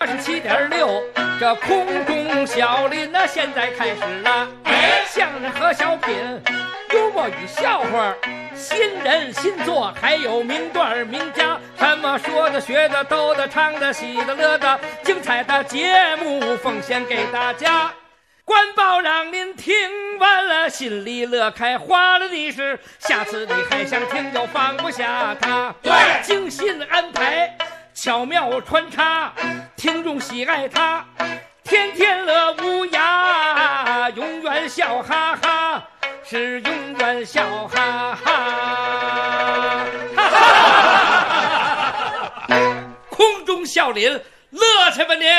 87.6，这空中小林呢，现在开始了。相声和小品，幽默与笑话，新人新作，还有名段名家，什么说的、学的、逗的、唱的、喜的、乐的，精彩的节目奉献给大家。官报让您听完了，心里乐开花了的是，下次你还想听就放不下它。对，精心安排，巧妙穿插，听众喜爱它，天天乐无涯，永远笑哈哈，是永远笑哈哈。哈哈，空中笑林，乐去吧您！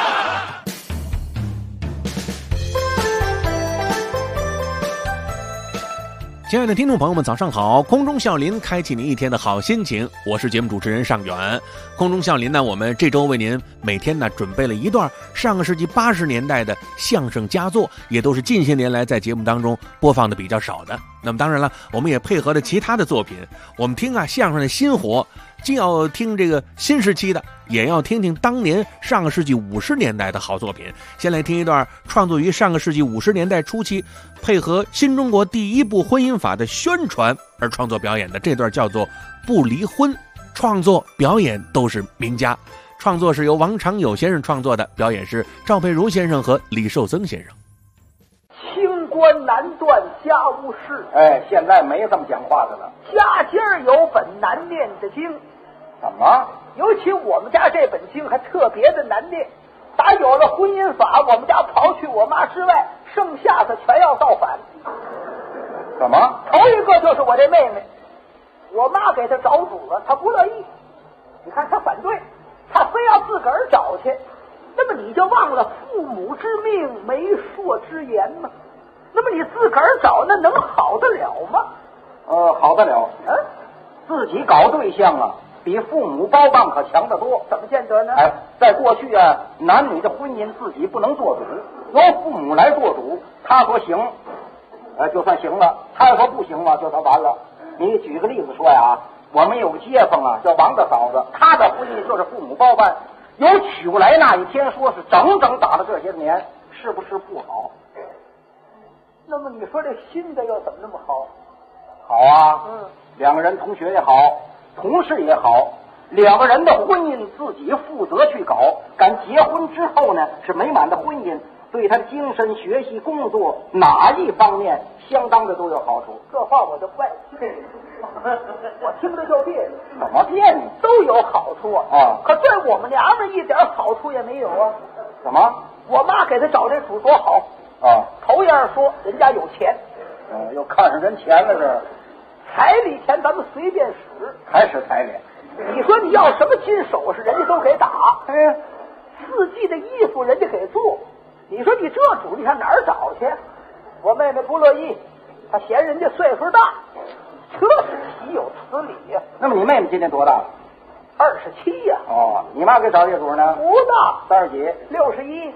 亲爱的听众朋友们，早上好！空中笑林开启您一天的好心情，我是节目主持人尚远。空中笑林呢，我们这周为您每天呢准备了一段上个世纪80年代的相声佳作，也都是近些年来在节目当中播放的比较少的。那么当然了，我们也配合了其他的作品，我们听相声的新活，既要听这个新时期的，也要听听当年上个世纪50年代的好作品。先来听一段创作于上个世纪50年代初期，配合新中国第一部婚姻法的宣传而创作表演的，这段叫做《不离婚》。创作表演都是名家，创作是由王长友先生创作的，表演是赵佩茹先生和李寿增先生。 清官难断家务事， 现在没这么讲话的了。 家家有本难念的经。 怎么？ 尤其我们家这本经还特别的难念。打有了婚姻法，我们家刨去我妈之外，剩下的全要造反。 怎么？ 头一个就是我这妹妹，我妈给她找主了，她不乐意。你看她反对，她非要自个儿找去。那么你就忘了父母之命，媒妁之言吗？那么你自个儿找，那能好得了吗？ 好得了。自己搞对象啊，比父母包办可强得多。 怎么见得呢？ 在过去啊，男女的婚姻自己不能做主，由父母来做主。他说行，就算行了；他说不行了，就算完了。你举个例子说呀，我们有个街坊啊，叫王大嫂子，她的婚姻就是父母包办。由娶过来那一天，说是整整打了这些年，是不是不好？ 那么你说这新的又怎么那么好？ 好啊，两个人同学也好，同事也好，两个人的婚姻自己负责去搞，赶结婚之后呢，是美满的婚姻，对他的精神、学习、工作哪一方面相当的都有好处。 这话我就不爱听，我听着就别扭。 怎么别扭？ 都有好处啊！可对我们娘们一点好处也没有啊！ 怎么？ 我妈给他找这主多好啊！ 头样说人家有钱， 又看上人钱了这。 彩礼钱咱们随便使， 还使彩礼？ 你说你要什么金首饰，人家都给打。四季的衣服人家给做。你说你这主你上哪儿找去？我妹妹不乐意，她嫌人家岁数大，这是岂有此理呀！ 那么你妹妹今年多大 ？27呀。 你妈给找这主呢？ 不大 ，30几 ，61。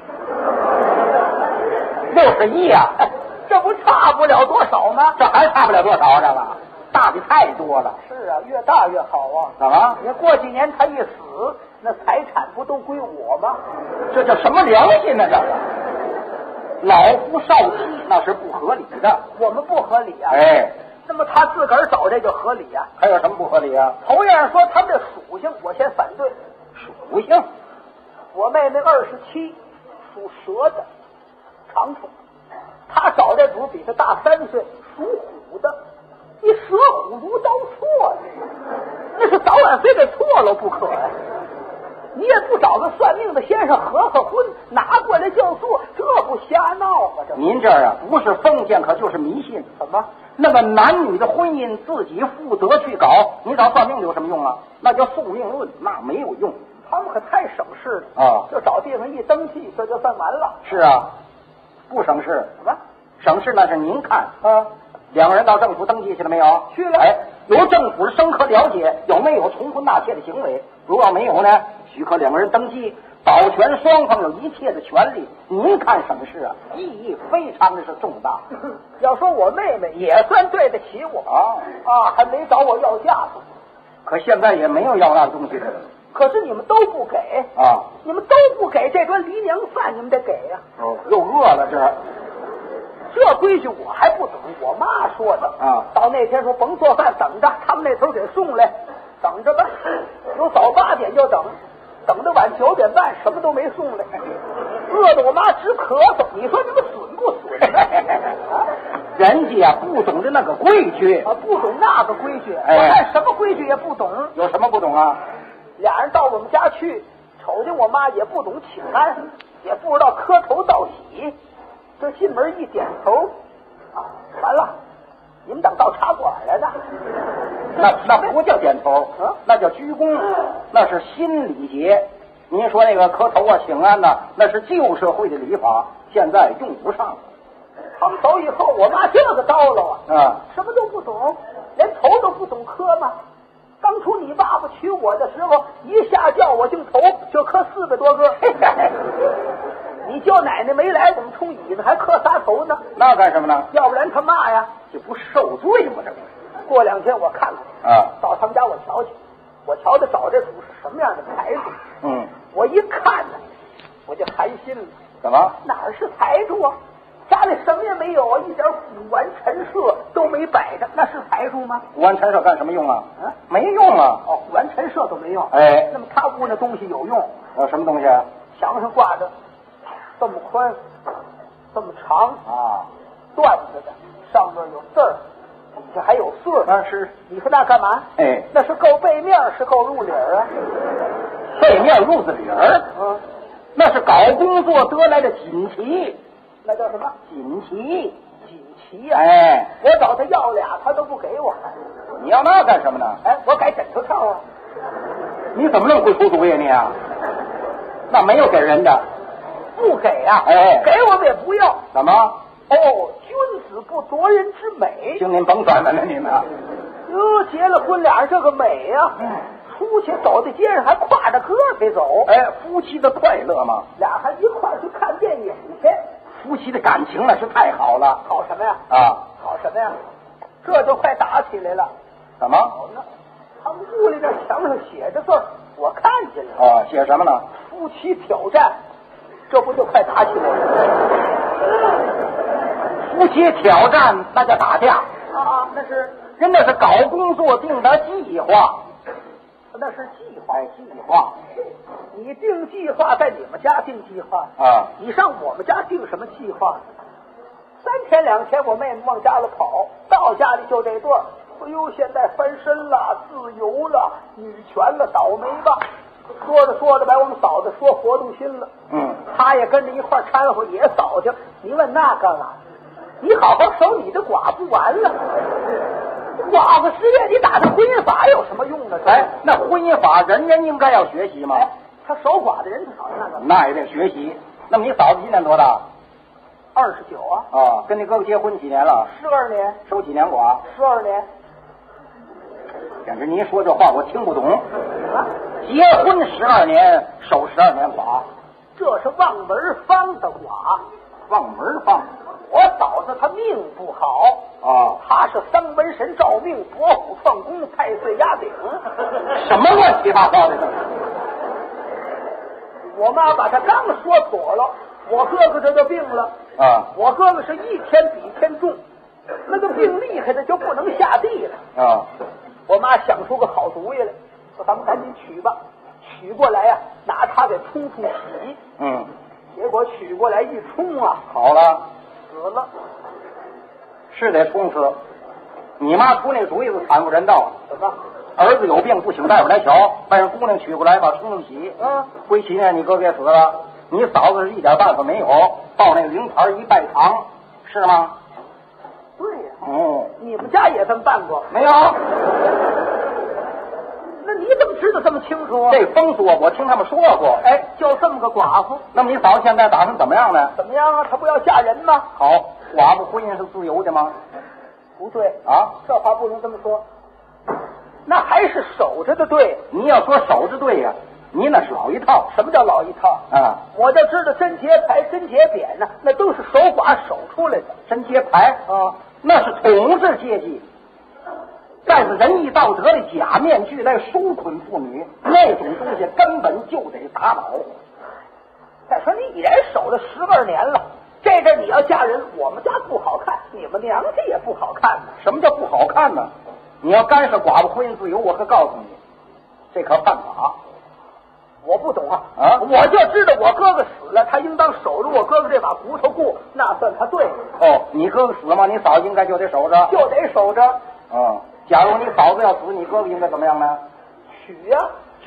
61呀？ 这不差不了多少吗？ 这还差不了多少，这个大的太多了。 是啊，越大越好啊。 怎么？ 你过几年他一死，那财产不都归我吗？ 这叫什么良心呢？这个老夫少妻那是不合理的。 我们不合理啊。那么他自个儿找这就合理啊。 还有什么不合理啊？ 头样说他们这属性，我先反对。 属性？ 我妹妹27，属蛇的，长处。他找这主比他大3岁，属虎的。你蛇虎如刀错了，那是早晚非得错了不可呀！你也不找个算命的先生合婚，拿过来就做，这不瞎闹吗？这您这儿啊，不是封建，可就是迷信。 怎么？ 那么男女的婚姻自己负责去搞，你找算命的有什么用啊？那叫宿命论，那没有用。 他们可太省事了啊！ 就找地方一登记，这就算完了。 是啊，不省事。 什么？ 省事那是您看啊。 两个人到政府登记去了没有？ 去了。 由政府的生科了解有没有重婚纳妾的行为，如果没有呢，许可两个人登记，保全双方有一切的权利。您看省事啊，意义非常的是重大。 要说我妹妹也算对得起我还没找我要嫁妆。 可现在也没有要那东西的。 可是你们都不给啊！ 你们都不给这顿梨娘饭，你们得给呀！ 哦，又饿了这规矩我还不懂，我妈说的啊。 到那天说甭做饭，等着他们那头给送来，等着吧。有早8点就等，等到晚9点半什么都没送来，饿得我妈直咳嗽。你说你们损不损呢？ 人家不懂得那个规矩啊，不懂那个规矩， 哎我看什么规矩也不懂。 有什么不懂啊？ 俩人到我们家去，瞅见我妈也不懂请安，也不知道磕头道喜，这进门一点头，啊，完了，你们等到茶馆来的。 那不叫点头，那叫鞠躬，那是新礼节。您说那个磕头啊、请安呐，那是旧社会的礼法，现在用不上。 他们走以后，我妈这个叨唠啊， 什么都不懂，连头都不懂磕吗？当初你爸爸娶我的时候，一下叫我敬头就磕400多个。你叫奶奶没来，我们冲椅子还磕仨头呢。 那干什么呢？ 要不然他骂呀， 这不受罪吗？这不过2天我看看啊， 到他们家我瞧瞧，我瞧他找这主是什么样的财主。我一看呢，我就寒心了。 怎么？ 哪是财主啊？家里什么也没有啊，一点古玩陈设都没摆着，那是财主吗？ 古玩陈设干什么用啊？没用啊！ 哦，古玩陈设都没用。 哎， 那么他屋那东西有用。 什么东西啊？ 墙上挂着这么宽、这么长啊， 缎子的，上面有字儿，底下还有穗儿。 那是你说那干嘛？ 哎， 那是够背面，是够入理儿啊。 背面入子理儿，那是搞工作得来的锦旗。 那叫什么？ 锦旗， 锦旗呀！ 哎， 我找他要俩，他都不给我。 你要那干什么呢？ 哎，我改枕头套啊！ 你怎么那么会出主意你啊？那没有给人的， 不给啊！ 哎， 给我们也不要。 怎么？ 哦，君子不夺人之美。 请您甭转了，你们。 哟，结了婚俩人这个美呀！出去走在街上还挎着胳膊走。 哎，夫妻的快乐嘛， 俩还一块儿去看电影去。 夫妻的感情那是太好了。 好什么呀？ 啊， 好什么呀？这就快打起来了。 怎么？ 他们屋里那墙上写着字儿，我看见了。 啊，写什么呢？ 夫妻挑战，这不就快打起来了？ 夫妻挑战那叫打架啊，那是人那是搞工作定的计划， 那是计划。 计划。 你定计划在你们家定计划啊， 你上我们家定什么计划？3天2天我妹妹往家里跑，到家里就这段。哎呦，现在翻身了，自由了，女权了，倒霉吧！说着说着，把我们嫂子说活动心了。她也跟着一块掺和，也扫听。你问那干嘛？你好好守你的寡妇完了。寡妇失业，你打他婚姻法有什么用呢？ 哎，那婚姻法人人应该要学习嘛。 哎，他守寡的人他少那个， 那也得学习。那么你嫂子今年多大 ？29啊。 啊，跟你哥哥结婚几年了 ？12年。 守几年寡 ？12年。 简直您说这话我听不懂。 啊， 结婚12年，守12年寡， 这是望门方的寡。 望门方。 我嫂子她命不好啊， 她是丧门神照命，伯虎创功，太岁压顶。 什么乱七八糟的？ 我妈把她刚说妥了，我哥哥这就病了啊。 我哥哥是一天比一天重，那个病厉害的就不能下地了啊。 我妈想出个好主意来，说咱们赶紧取吧，取过来呀，拿它给冲洗。结果取过来一冲啊， 好了， 死了。 是得冲死。你妈出那主意是惨不人道。 怎么？ 儿子有病不请大夫来瞧，把人姑娘取过来把冲洗。归期呢，你哥别死了。你嫂子是一点办法没有，报那个灵牌一拜堂，是吗？ 对呀。你们家也这么办过？ 没有。 那你怎么知道这么清楚啊？ 这风俗我听他们说过。 哎，就这么个寡妇。 那么你嫂子现在打算怎么样呢？ 怎么样啊？她不要嫁人吗？ 好，寡妇婚姻是自由的吗？ 不对啊， 这话不能这么说。那还是守着的对。 你要说守着对呀，你那是老一套。 什么叫老一套啊？ 我就知道贞节牌、贞节匾呢，那都是守寡守出来的。 贞节牌啊， 那是统治阶级。 但是仁义道德的假面具来纾困妇女，那种东西根本就得打倒。 再说你已然守了12年了，这阵你要嫁人，我们家不好看，你们娘家也不好看呢。 什么叫不好看呢？你要干涉寡妇婚姻自由，我可告诉你，这可犯法。 我不懂啊， 我就知道我哥哥死了，他应当守着我哥哥这把骨头过，那算他对。 哦，你哥哥死吗？你嫂子应该就得守着， 就得守着。 假如你嫂子要死，你哥哥应该怎么样呢？ 娶呀，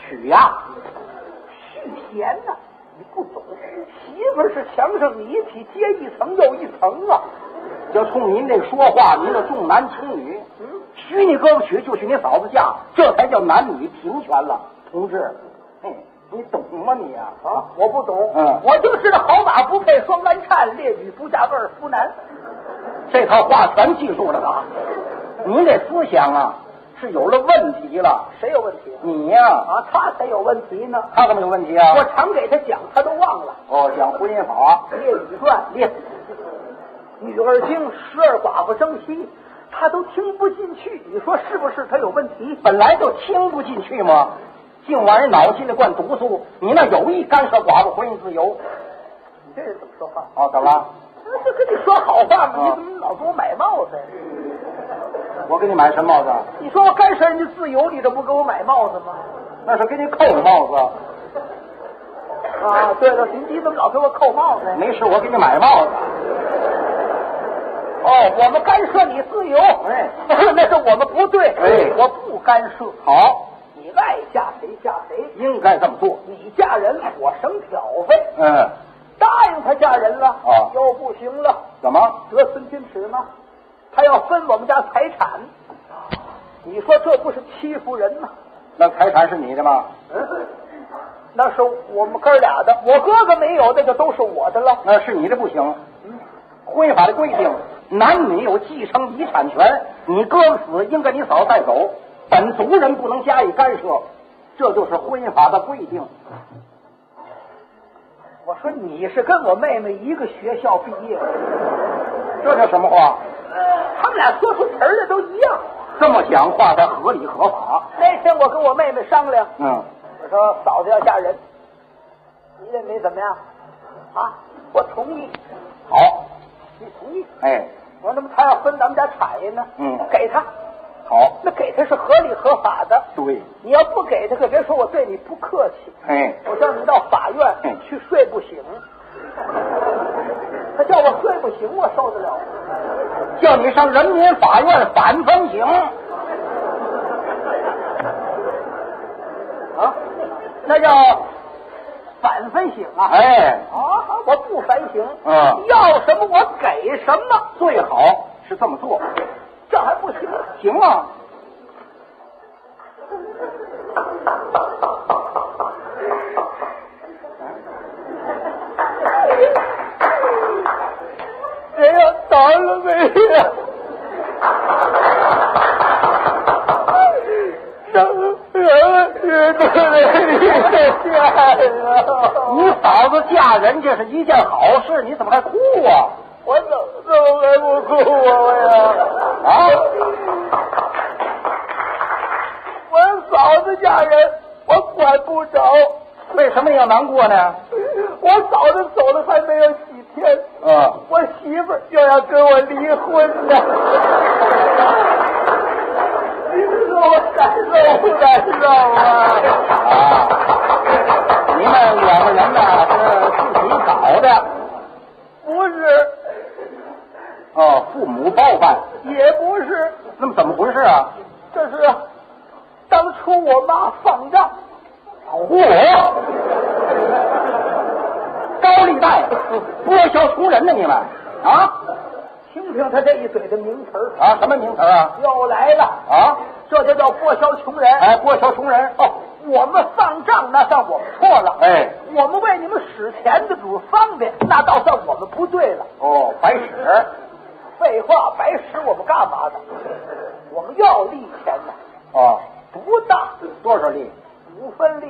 续弦呐！你不懂，媳妇是墙上泥体，接一层又一层啊。 就冲您这个说话，您这重男轻女。许你哥哥娶就许你嫂子嫁，这才叫男女平权了，同志。你懂吗你啊？ 我不懂。我就知道好马不配双鞍颤，烈女不嫁二夫男。 这套话全记住了吧？您这思想啊是有了问题了。 谁有问题？ 你呀。 他才有问题呢。 他怎么有问题啊？ 我常给他讲，他都忘了。 讲婚姻法， 列女传，女儿经，12寡妇争妻，他都听不进去。你说是不是他有问题？ 本来就听不进去吗？净往人脑筋里灌毒素，你那有意干涉寡妇婚姻自由。 你这人怎么说话？ 怎么了？ 这跟你说好话吗？你怎么老给我买帽子呀？ 我给你买什么帽子？ 你说我干涉人家自由，你这不给我买帽子吗？ 那是给你扣的帽子。 对了，你怎么老给我扣帽子？ 没事，我给你买帽子。 我们干涉你自由，那是我们不对，我不干涉。 好， 你爱嫁谁嫁谁， 应该这么做。 你嫁人，我省挑费。答应他嫁人了，又不行了。 怎么？ 得寸进尺吗？他要分我们家财产，你说这不是欺负人吗？ 那财产是你的吗？ 那是我们哥俩的，我哥哥没有，那就都是我的了。 那是你的不行。婚姻法的规定，男女有继承遗产权，你哥哥死应该你嫂带走，本族人不能加以干涉，这就是婚姻法的规定。 我说你是跟我妹妹一个学校毕业的， 这叫什么话？ 他们俩说出词儿的都一样。 这么讲话才合理合法。 那天我跟我妹妹商量，我说嫂子要嫁人，你认为怎么样？我同意。 好， 你同意？ 我说那么他要分咱们家产业呢？给他。 好， 那给他是合理合法的。 对， 你要不给他，可别说我对你不客气。我叫你到法院去睡不醒，他叫我睡不醒，我受得了？ 叫你上人民法院反分刑。 那叫反分刑啊！我不反省。要什么我给什么， 最好是这么做。 这还不行？ 行啊。 谁要倒了没有？ 你嫂子嫁人，这是一件好事，你怎么还哭啊？ 我怎么还不哭啊？我嫂子嫁人，我管不着。 为什么你要难过呢？ 我嫂子走了还没有几天，我媳妇又要跟我离婚呢。你说我难受不难受啊？ 你们两个人呢是自己搞的？ 不是。 父母包办？ 也不是。 那么怎么回事啊？ 这是当初我妈放账。 高利贷、剥削穷人呢，你们听听他这一嘴的名词儿什么名词啊？ 又来了这就叫剥削穷人。 剥削穷人。 我们放账那算我们错了。我们为你们使钱的主方便，那倒算我们不对了。 白使。 废话，白使我们干嘛的？我们要利钱呢。不大。 多少利 ？5分利。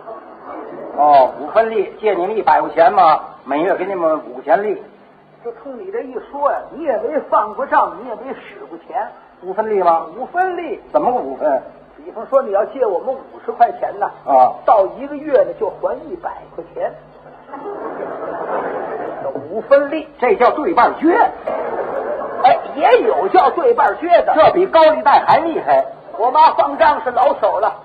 5分利，借你们100块钱嘛，每月给你们5钱利。 就冲你这一说呀，你也没放过账，你也没使过钱， 5分利吗 ？5分利。 怎么个5分？ 比方说你要借我们50块钱呢，到1个月呢就还100块钱，5分利， 这叫对半撅。 哎，也有叫对半撅的， 这比高利贷还厉害。 我妈放账是老手了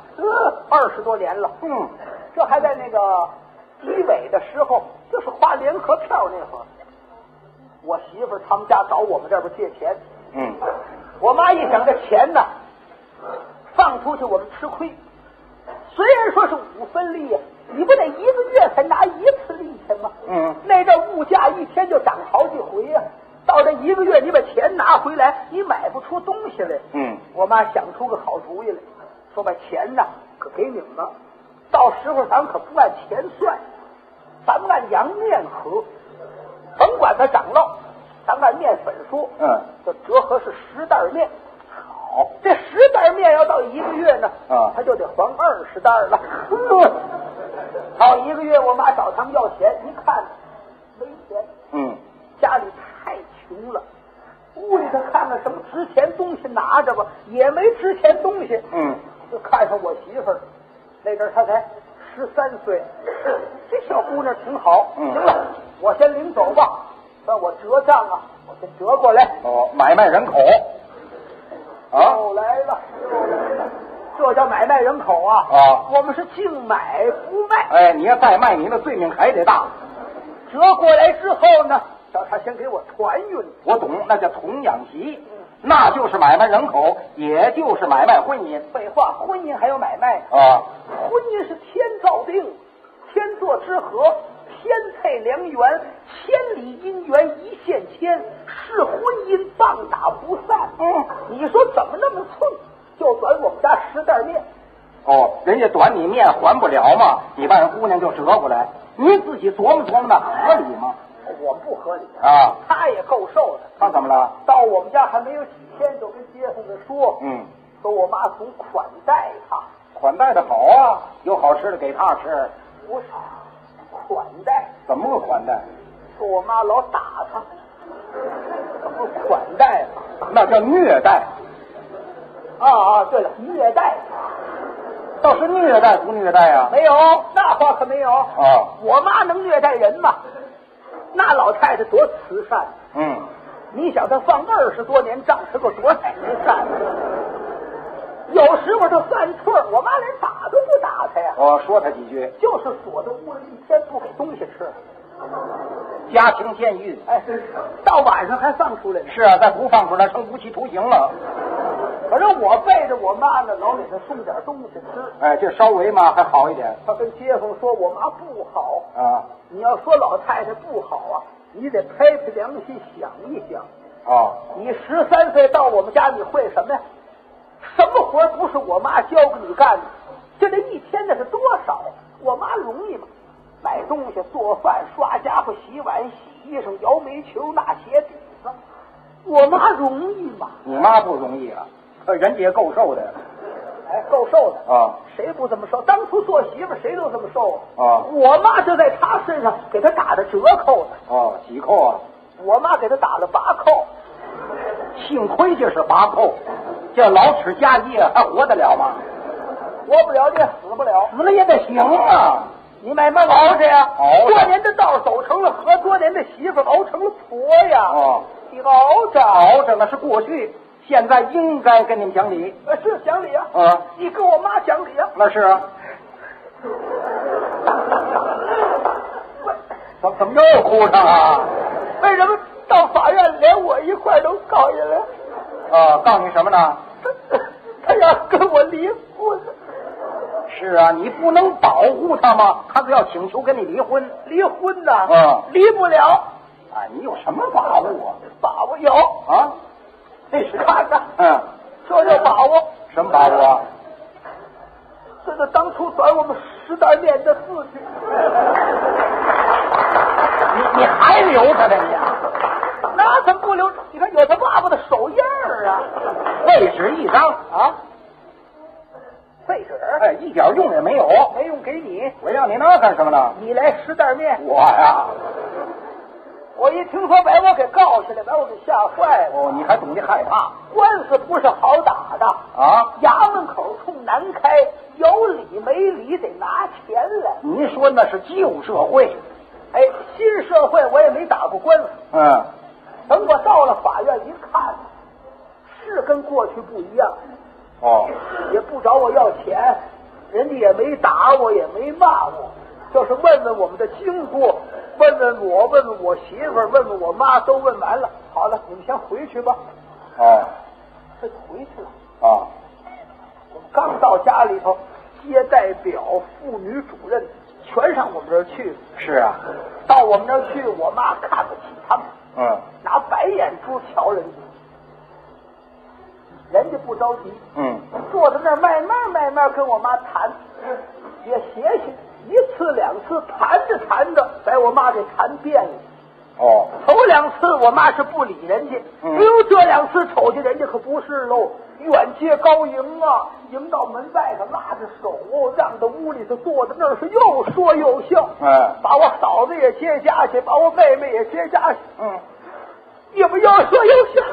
，20多年了。这还在那个底尾的时候，就是花联合票那会儿，我媳妇儿他们家找我们这边借钱。我妈一想这钱呢，放出去我们吃亏。虽然说是5分利，你不得1个月才拿1次利钱吗？那阵物价一天就涨好几回呀。到这1个月，你把钱拿回来，你买不出东西来。我妈想出个好主意来，说把钱呢可给你们了，到时候咱们可不按钱算，咱们按洋面合，甭管它涨落，咱们按面粉说。这折合是10袋面。好，这10袋面要到1个月呢，他就得还20袋了。到1个月，我妈找他们要钱，一看没钱。家里太穷了，屋里头看看什么值钱东西拿着吧，也没值钱东西。就看上我媳妇儿，那阵她才13岁，这小姑娘挺好。行了，我先领走吧，让我折账啊，我先折过来。 买卖人口又来了，这叫买卖人口啊！我们是净买不卖。 哎，你要再卖，你的罪名还得大。 折过来之后呢，叫他先给我团匀。 我懂，那叫童养媳，那就是买卖人口，也就是买卖婚姻。 废话，婚姻还有买卖婚姻是天造定，天作之合，天配良缘，千里姻缘一线牵，是婚姻棒打不散。你说怎么那么寸，就短我们家10袋面。 人家短你面还不了嘛，你把人姑娘就折过来，你自己琢磨琢磨，那合理吗？ 我不合理他也够受的。 他怎么了？ 到我们家还没有几天，就跟街坊们说，说我妈总款待他。 款待的好啊，有好吃的给他吃。 不是款待， 怎么个款待？ 说我妈老打他，怎么款待那叫虐待。 对了，虐待。 倒是虐待不虐待啊？ 没有，那话可没有。我妈能虐待人吗？那老太太多慈善。你想她放20多年账，是个多慈善。有时候她犯错，我妈连打都不打她呀。 说她几句， 就是锁在屋里一天不给东西吃。 家庭监狱。 到晚上还放出来呢。 是啊，再不放出来成无期徒刑了。 反正我背着我妈呢，老给她送点东西吃。 这稍微嘛还好一点。 她跟街坊说我妈不好你要说老太太不好你得拍拍良心想一想。你13岁到我们家，你会什么呀？什么活不是我妈教给你干的？就这一天那是多少？我妈容易吗？买东西、做饭、刷家伙、洗碗、洗衣裳、摇煤球、纳鞋底子，我妈容易吗？ 你妈不容易了，人家也够受的。 够受的谁不这么受？当初做媳妇谁都这么受我妈就在她身上给她打的折扣的。 几扣啊？ 我妈给她打了8扣。 幸亏这是8扣，这老齿家业还活得了吗？ 活不了也死不了， 死了也得行啊！ 你买嘛熬着呀？ 熬着多年的道走成了河，多年的媳妇熬成了婆呀。你熬着那是过去，现在应该跟你们讲理。 是讲理你跟我妈讲理那是啊。怎么又哭上了？ 为什么到法院连我一块都告下来？ 告你什么呢？ 他要跟我离婚。 是啊，你不能保护他吗？他是要请求跟你离婚。 离婚呐？离不了。 你有什么把握啊？ 把握有这是看看。 这叫把握。 什么把握？ 这个当初转我们10袋面的字据。 你还留他呢你？ 那怎么不留？你看有他爸爸的手印儿废纸一张废纸一点用也没有。 没用给你， 我让你那干什么呢？ 你来10袋面。 我呀， 我一听说把我给告下来，把我给吓坏了。 哦，你还懂得害怕？ 官司不是好打的啊！ 衙门口冲南开，有理没理得拿钱来。 您说那是旧社会， 哎，新社会我也没打过官司。 嗯， 等我到了法院一看，是跟过去不一样。 哦， 也不找我要钱，人家也没打我，也没骂我，就是问问我们的经过，问问我，问问我媳妇儿，问问我妈，都问完了。好了，你们先回去吧。 哦， 这就回去了。 啊， 我们刚到家里头，接待表、妇女主任全上我们这儿去。 是啊， 到我们这儿去，我妈看不起他们，拿白眼珠瞧人家。人家不着急，坐在那儿慢慢跟我妈谈，也学习一次两次，谈着谈着，把我妈给谈遍了。 哦， 头两次我妈是不理人家，哎呦，这两次瞅见人家可不是喽，远接高迎啊，迎到门外头拉着手，让到屋里头坐在那儿是又说又笑，把我嫂子也接家去，把我妹妹也接家去，你们又说又笑。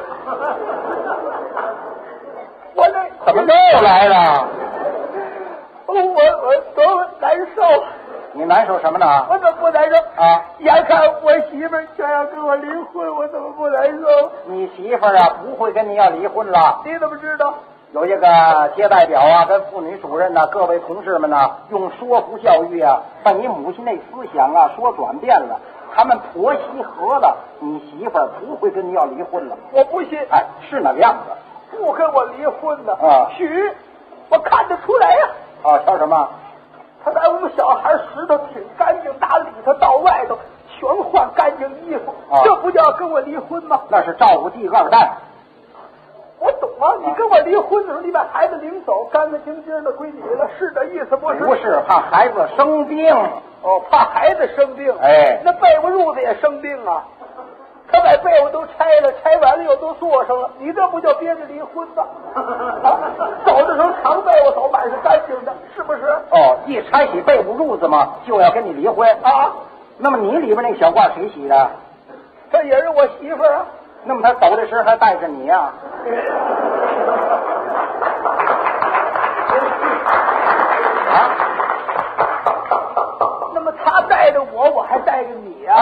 我这怎么又来了？ 我多难受。 你难受什么呢？ 我怎么不难受啊？ 眼看我媳妇儿就要跟我离婚，我怎么不难受？ 你媳妇儿啊不会跟你要离婚了。 你怎么知道？ 有一个接待表啊，跟妇女主任呢，各位同事们呢，用说服教育啊，把你母亲那思想啊说转变了。他们婆媳和了，你媳妇儿不会跟你要离婚了。 我不信。 哎，是那个样子。 不跟我离婚的啊？ 许，我看得出来呀。 啊，瞧什么？ 他把我们小孩拾掇挺干净，打里头到外头全换干净衣服，这不叫跟我离婚吗？ 那是照顾第二代。 我懂啊，你跟我离婚的时候，你把孩子领走，干干净净的归你了，是这意思不是？ 不是，怕孩子生病。 哦，怕孩子生病。 哎， 那被窝褥子也生病啊。他把被窝都拆了，拆完了又都做上了，你这不叫憋着离婚吗？啊，走的时候长被窝走，满是干净的，是不是？ 哦，一拆起被窝褥子嘛，就要跟你离婚啊？ 那么你里边那小褂谁洗的？ 这也是我媳妇儿啊。 那么他走的时候还带着你呀？啊？ 那么他带着我，我还带着你啊？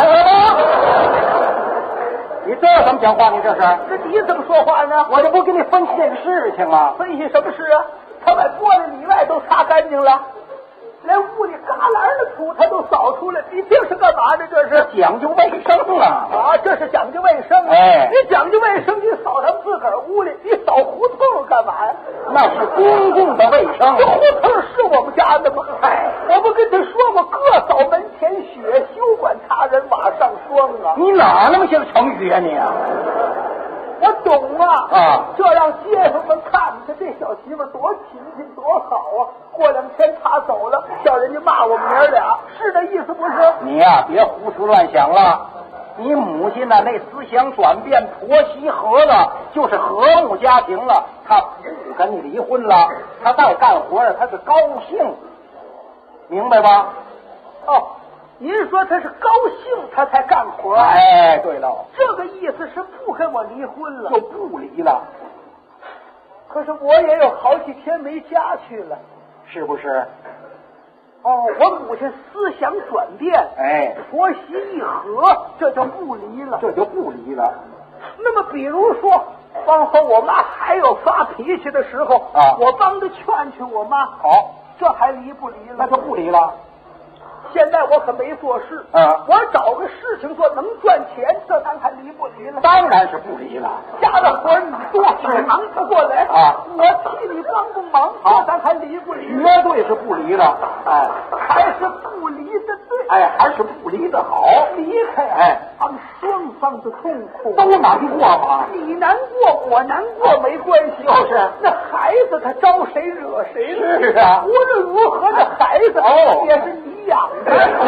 你这怎么讲话？你这是？ 那你怎么说话呢？ 我这不跟你分析这个事情吗？ 分析什么事啊？他把玻璃里外都擦干净了，连屋里旮旯的土他都扫出来，你这是干嘛呢？这是讲究卫生啊！ 啊，这是讲究卫生啊！ 哎， 你讲究卫生，你扫他们自个儿屋里，你扫胡同干嘛呀？ 那是公共的卫生。 这胡同是我们家的吗？哎，我不跟他说过，各扫门前雪，休管他人瓦上霜啊！ 你哪那么些成语啊你？ 我懂啊！ 啊， 这让街坊们看看这小媳妇多勤勤多好啊！过两天他走了，叫人家骂我们娘俩，是这意思不是？ 你呀，别胡思乱想了。你母亲呢，那思想转变，婆媳和了，就是和睦家庭了。她不跟你离婚了，她再干活呀，她是高兴，明白吧？ 哦。您说他是高兴他才干活？ 哎，对了， 这个意思是不跟我离婚了， 就不离了。 可是我也有好几天没家去了， 是不是？ 哦，我母亲思想转变， 哎， 婆媳一和，这就不离了， 这就不离了。 那么，比如说，往后我妈还有发脾气的时候啊， 我帮着劝劝我妈， 好， 这还离不离了？ 那就不离了。 现在我可没做事，我找个事情做，能赚钱，这咱还离不离了？ 当然是不离了。 家的活你多，你忙不过来啊， 我替你帮帮忙，这咱还离不离？ 绝对是不离了。哎， 还是不离的对。 哎，还是不离的好。 离开， 哎， 咱们双方的痛苦都难过嘛。 你难过，我难过，没关系。 就是那孩子他招谁惹谁了？ 是啊， 无论如何，这孩子也是你养的。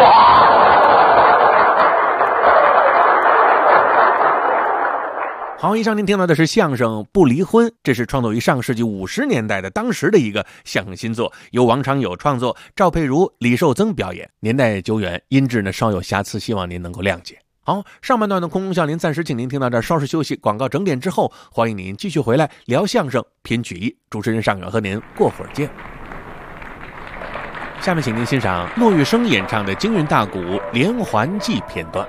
好，以上您听到的是相声《不离婚》，这是创作于上世纪50年代的当时的一个相声新作，由王长友创作，赵佩茹、李寿增表演，年代久远，音质呢稍有瑕疵，希望您能够谅解。 好，上半段的空中笑林暂时请您听到这儿，稍事休息，广告整点之后，欢迎您继续回来聊相声品曲艺，主持人尚远和您过会儿见。下面请您欣赏骆玉笙演唱的京韵大鼓《连环计》片段。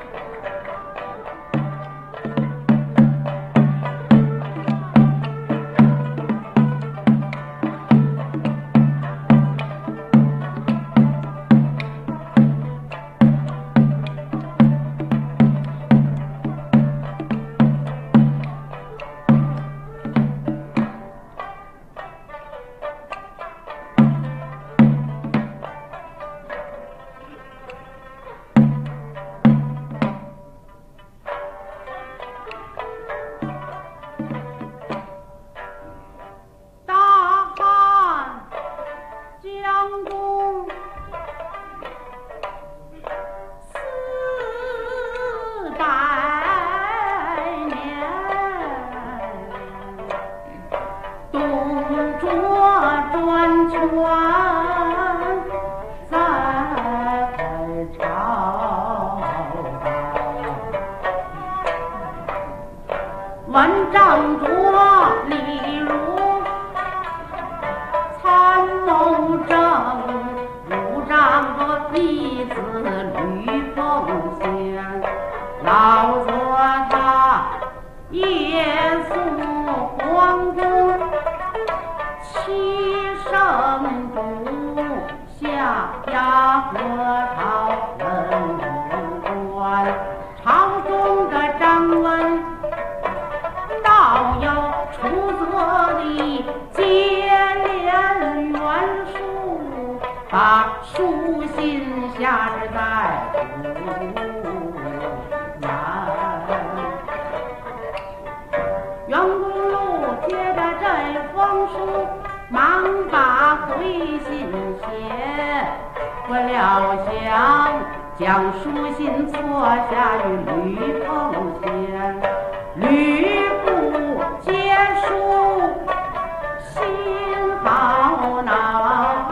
将书信错下于吕奉先，吕布结书，心好恼，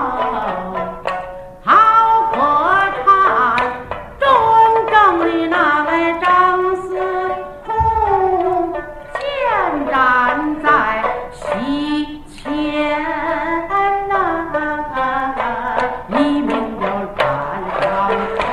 好可叹中正的那位张司空，见战在席前一命就战上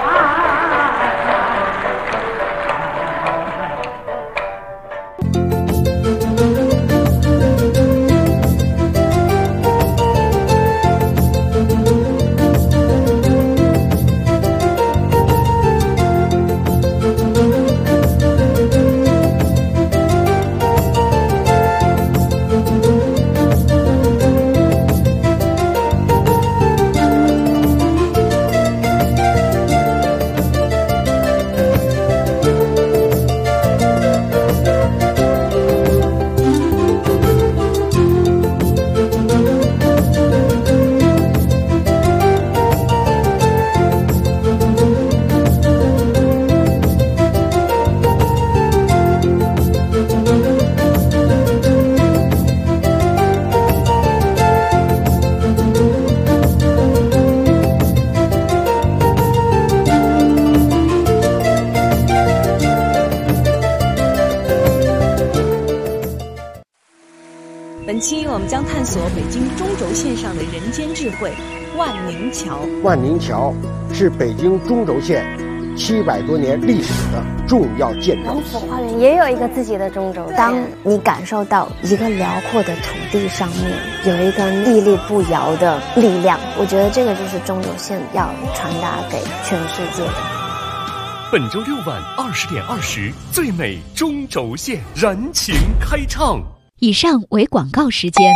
本期我们将探索北京中轴线上的人间智慧——万宁桥。 万宁桥是北京中轴线700多年历史的重要建筑。 王府花园也有一个自己的中轴线。当你感受到一个辽阔的土地上面有一个屹立不摇的力量，我觉得这个就是中轴线要传达给全世界的。 本周6晚20点20，最美中轴线燃情开唱。 以上为广告时间。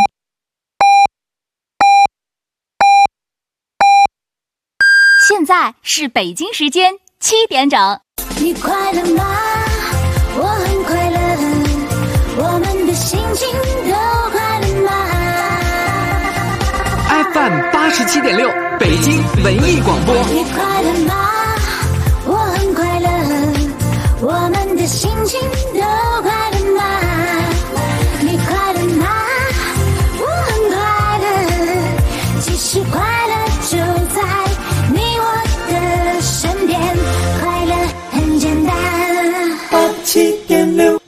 现在是北京时间7点整。 你快乐吗？我很快乐，我们的心情都快乐吗 ？FM 87.6，北京文艺广播。 你快乐吗？我很快乐，我们的心情都快乐吗？你快乐吗？我很快乐，其实快乐就在你我的身边，快乐很简单。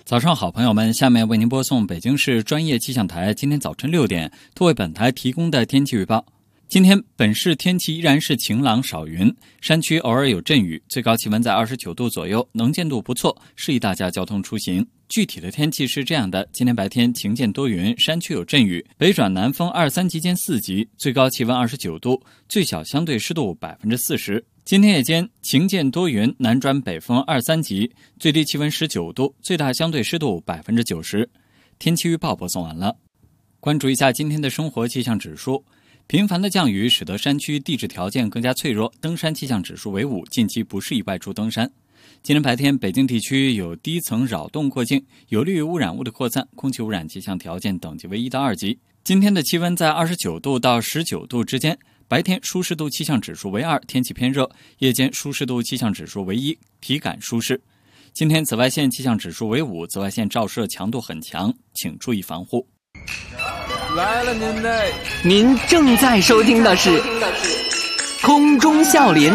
早上好，朋友们，下面为您播送北京市专业气象台今天早晨6点托为本台提供的天气预报。今天本市天气依然是晴朗少云，山区偶尔有阵雨，最高气温在29度左右，能见度不错，适宜大家交通出行。具体的天气是这样的：今天白天晴间多云，山区有阵雨，北转南风2、3级间4级，最高气温29度，最小相对湿度40%。今天夜间晴间多云，南转北风2、3级，最低气温19度，最大相对湿度90%。天气预报播送完了。关注一下今天的生活气象指数。频繁的降雨使得山区地质条件更加脆弱，登山气象指数为5，近期不适宜外出登山。今天白天，北京地区有低层扰动过境，有利于污染物的扩散，空气污染气象条件等级为1到2级。今天的气温在29度到19度之间，白天舒适度气象指数为2，天气偏热；夜间舒适度气象指数为1，体感舒适。今天紫外线气象指数为5，紫外线照射强度很强，请注意防护。 来了您嘞！您正在收听的是空中笑林。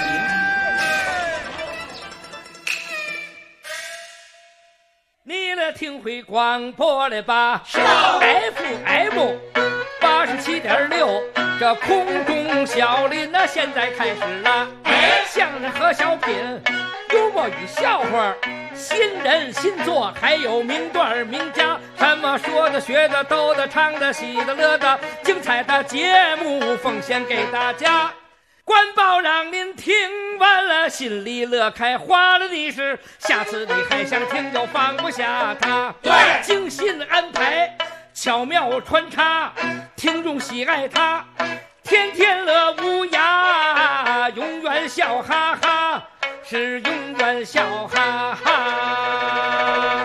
你来听会广播了吧？FM 87.6，这空中笑林那现在开始了。相声和小品，幽默与笑话，新人新作，还有名段名家，什么说的学的逗的唱的喜的乐的，精彩的节目奉献给大家。官报让您听完了心里乐开花了，你是下次你还想听就放不下它。对，精心安排，巧妙穿插，听众喜爱它，天天乐无涯，永远笑哈哈，是永远笑哈哈。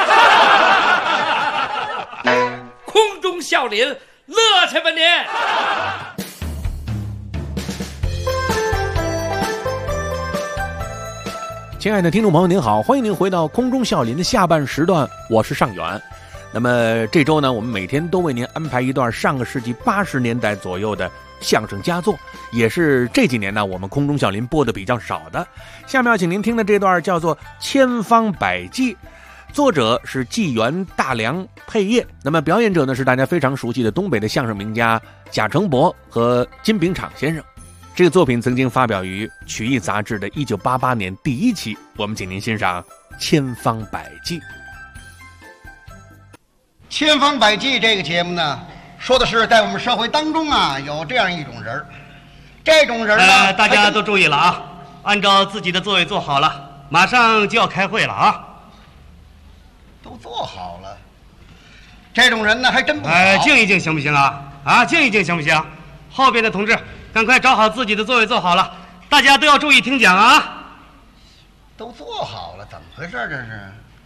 空中笑林，乐去吧您！ 亲爱的听众朋友您好，欢迎您回到空中笑林的下半时段，我是尚远。那么这周呢，我们每天都为您安排一段上个世纪80年代左右的相声佳作，也是这几年呢我们空中笑林播的比较少的。下面要请您听的这段叫做《千方百计》，作者是纪元、大良，配乐。那么表演者呢是大家非常熟悉的东北的相声名家贾成伯和金炳昶先生。这个作品曾经发表于曲艺杂志的1988年第1期，我们请您欣赏《千方百计》。 千方百计这个节目呢，说的是在我们社会当中啊，有这样一种人，这种人呢， 大家都注意了啊，按照自己的座位坐好了，马上就要开会了啊。 都坐好了，这种人呢还真不好。 静一静行不行啊？静一静行不行？后边的同志，赶快找好自己的座位坐好了，大家都要注意听讲啊。 都坐好了，怎么回事这是？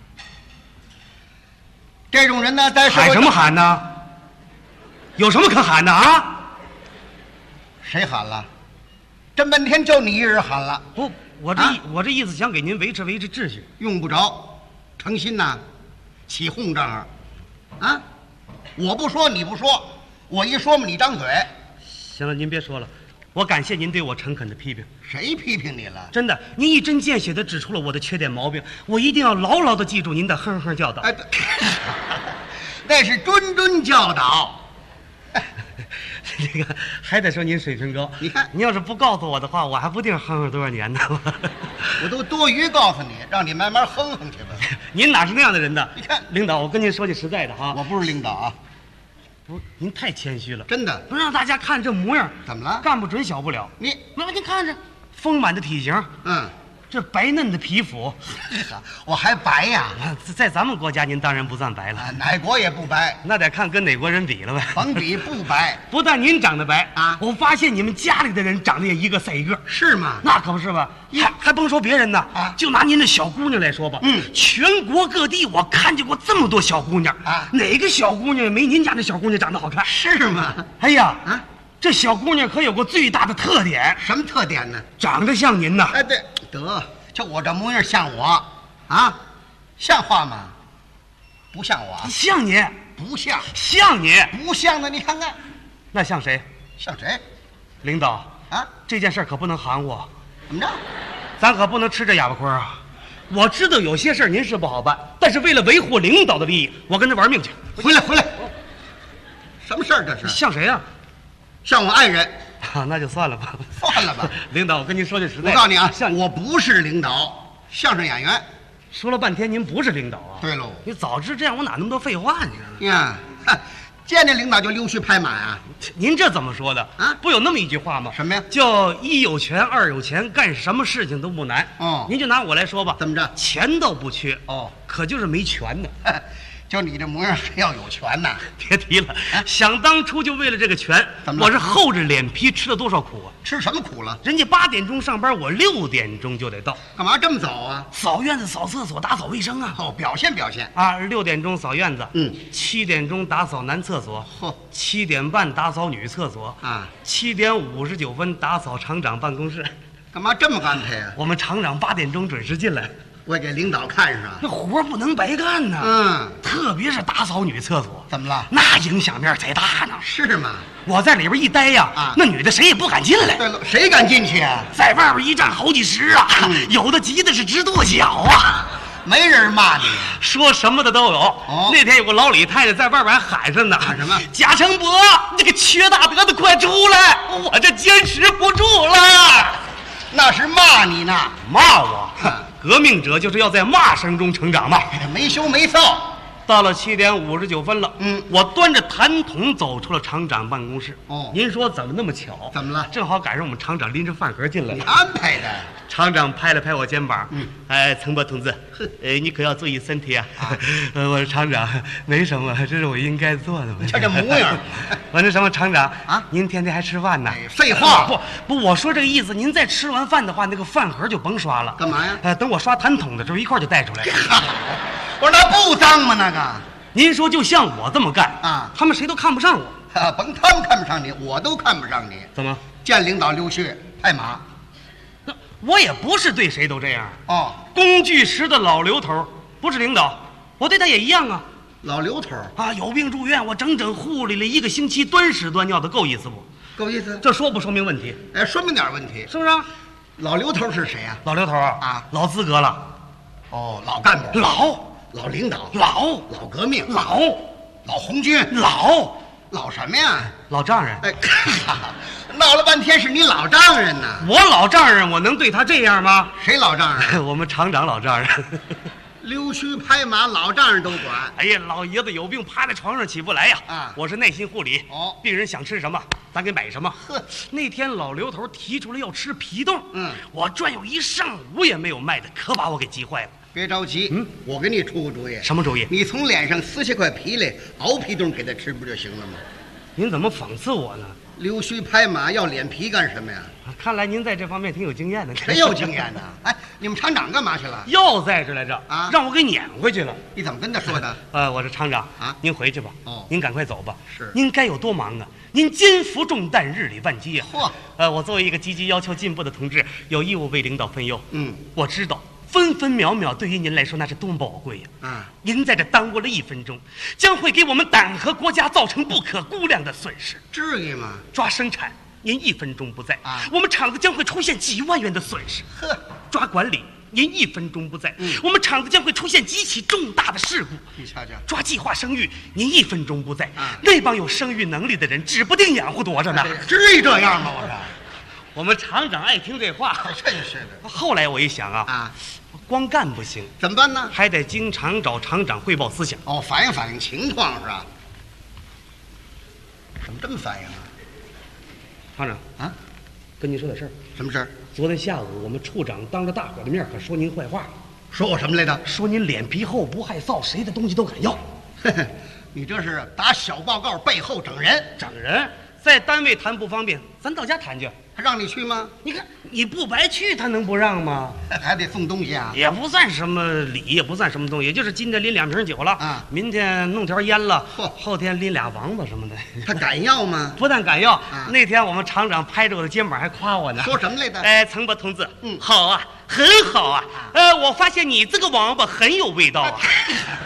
这种人呢，在喊什么喊呢？有什么可喊的啊？ 谁喊了？这半天就你一人喊了。 不，我这意思想给您维持秩序。 用不着，诚心呐，起哄这儿啊！我不说你不说，我一说嘛你张嘴。 行了，您别说了，我感谢您对我诚恳的批评。 谁批评你了？ 真的，您一针见血地指出了我的缺点毛病，我一定要牢牢地记住您的哼哼教导。 对，那是谆谆教导。 这个还得说您水平高。 你看， 您要是不告诉我的话，我还不定哼哼多少年呢。 我都多余告诉你，让你慢慢哼哼去吧。 您哪是那样的人呢？ 你看， 领导，我跟您说句实在的哈， 我不是领导啊。 不是，您太谦虚了， 真的， 不让大家看这模样， 怎么了？ 干不准小不了。 您看着，丰满的体型，这白嫩的皮肤， 我还白呀！ 在咱们国家，您当然不算白了， 哪国也不白， 那得看跟哪国人比了呗。 甭比，不白。 不但您长得白啊， 我发现你们家里的人长得也一个赛一个， 是吗？ 那可不是吧？还甭说别人呢啊， 就拿您的小姑娘来说吧，全国各地我看见过这么多小姑娘啊， 哪个小姑娘没您家那小姑娘长得好看？ 是吗？ 哎呀啊！这小姑娘可有个最大的特点， 什么特点呢？ 长得像您呐！ 哎，对，得，就我这模样像我，啊，像话吗？不像我， 像你， 不像， 像你， 不像的，你看看， 那像谁？ 像谁？ 领导啊， 这件事可不能含糊。 怎么着？ 咱可不能吃这哑巴亏啊！ 我知道有些事儿您是不好办，但是为了维护领导的利益，我跟他玩命去。 回来，什么事儿这是？ 像谁呀？ 像我爱人。 啊，那就算了吧。 算了吧， 领导，我跟您说句实在， 我告诉你啊，我不是领导，相声演员。 说了半天您不是领导啊？ 对喽， 你早知这样，我哪那么多废话呢？ 呀，见着领导就溜须拍马呀？ 您这怎么说的啊？ 不有那么一句话吗？ 什么呀？ 叫一有权二有钱，干什么事情都不难。 哦， 您就拿我来说吧， 怎么着？ 钱倒不缺哦， 可就是没权呢。 就你这模样还要有权呢？ 别提了，想当初就为了这个权，我是厚着脸皮吃了多少苦啊！ 吃什么苦了？ 人家8点钟上班，我6点钟就得到。 干嘛这么早啊？ 扫院子、扫厕所、打扫卫生啊！ 哦，表现啊！6点钟扫院子，7点钟打扫男厕所，7点半打扫女厕所啊 ，7点59分打扫厂长办公室。 干嘛这么安排啊？ 我们厂长8点钟准时进来。 我给领导看上， 那活不能白干呢。特别是打扫女厕所， 怎么了？ 那影响面才大呢。 是吗？ 我在里边一待呀，那女的谁也不敢进来。 对了，谁敢进去啊？ 在外边一站好几十啊，有的急的是直跺脚啊。 没人骂你， 说什么的都有。那天有个老李太太在外边还喊上呢， 喊什么？ 贾成伯，这个缺大德的快出来，我这坚持不住了。 那是骂你呢， 骂我。革命者就是要在骂声中成长嘛， 没羞没臊。 到了7点59分了，我端着痰桶走出了厂长办公室。 哦， 您说怎么那么巧？ 怎么了？ 正好赶上我们厂长拎着饭盒进来了。 你安排的。 厂长拍了拍我肩膀，哎，曾伯同志，你可要注意身体啊！我说厂长，没什么，这是我应该做的嘛。 就这模样。 我那什么厂长啊，您天天还吃饭呢？ 废话， 不，我说这个意思，您再吃完饭的话，那个饭盒就甭刷了。 干嘛呀？ 等我刷痰桶的时候，一块就带出来。 我说那不脏吗？那个， 您说就像我这么干啊， 他们谁都看不上我。 甭他们看不上你，我都看不上你。 怎么？ 见领导溜须拍马？ 我也不是对谁都这样哦。 工具室的老刘头不是领导，我对他也一样啊。 老刘头啊，有病住院，我整整护理了1个星期，端屎端尿的，够意思不？ 够意思。 这说不说明问题？ 哎，说明点问题， 是不是？ 老刘头是谁呀？ 老刘头啊，老资格了。 哦，老干部，老领导，老革命，老红军，老什么呀？ 老丈人。 哎，闹了半天是你老丈人呢。 我老丈人，我能对他这样吗？ 谁老丈人？ 我们厂长老丈人。 溜须拍马，老丈人都管。 哎呀，老爷子有病，趴在床上起不来呀。 啊， 我是耐心护理。 哦， 病人想吃什么，咱给买什么。 呵， 那天老刘头提出来要吃皮冻，我转悠一上午也没有卖的，可把我给急坏了。 别着急，我给你出个主意。 什么主意？ 你从脸上撕下块皮来，熬皮冻给他吃，不就行了吗？ 您怎么讽刺我呢？ 溜须拍马要脸皮干什么呀？ 看来您在这方面挺有经验的。 谁有经验呢？哎，你们厂长干嘛去了？ 药在这来着啊， 让我给撵回去了。 你怎么跟他说的？ 我说厂长啊， 您回去吧。 哦， 您赶快走吧。 是， 您该有多忙啊？您肩负重担，日理万机啊。 嚯， 我作为一个积极要求进步的同志，有义务为领导分忧。我知道。分分秒秒对于您来说那是多么宝贵呀！您在这耽误了1分钟，将会给我们党和国家造成不可估量的损失。 至于吗？ 抓生产，您1分钟不在，我们厂子将会出现几万元的损失。 呵， 抓管理，您1分钟不在，我们厂子将会出现极其重大的事故。 你瞧瞧， 抓计划生育，您1分钟不在，那帮有生育能力的人指不定养活多着呢。 至于这样吗？ 我们厂长爱听这话， 真是的。 后来我一想啊，光干不行， 怎么办呢？ 还得经常找厂长汇报思想。 哦，反映反映情况是吧？怎么这么反映啊？ 厂长啊， 跟您说点事儿。 什么事儿？ 昨天下午我们处长当着大伙的面可说您坏话。 说我什么来着？ 说您脸皮厚不害臊，谁的东西都敢要。 你这是打小报告背后整人。 整人，在单位谈不方便，咱到家谈去。 他让你去吗？ 你看你不白去，他能不让吗？ 还得送东西啊？ 也不算什么礼，也不算什么东西，也就是今天拎2瓶酒了啊，明天弄条烟了，后天拎俩王八什么的。 他敢要吗？ 不但敢要，那天我们厂长拍着我的肩膀还夸我呢。 说什么来着？ 哎，曾伯同志，好啊，很好啊。我发现你这个王八很有味道啊。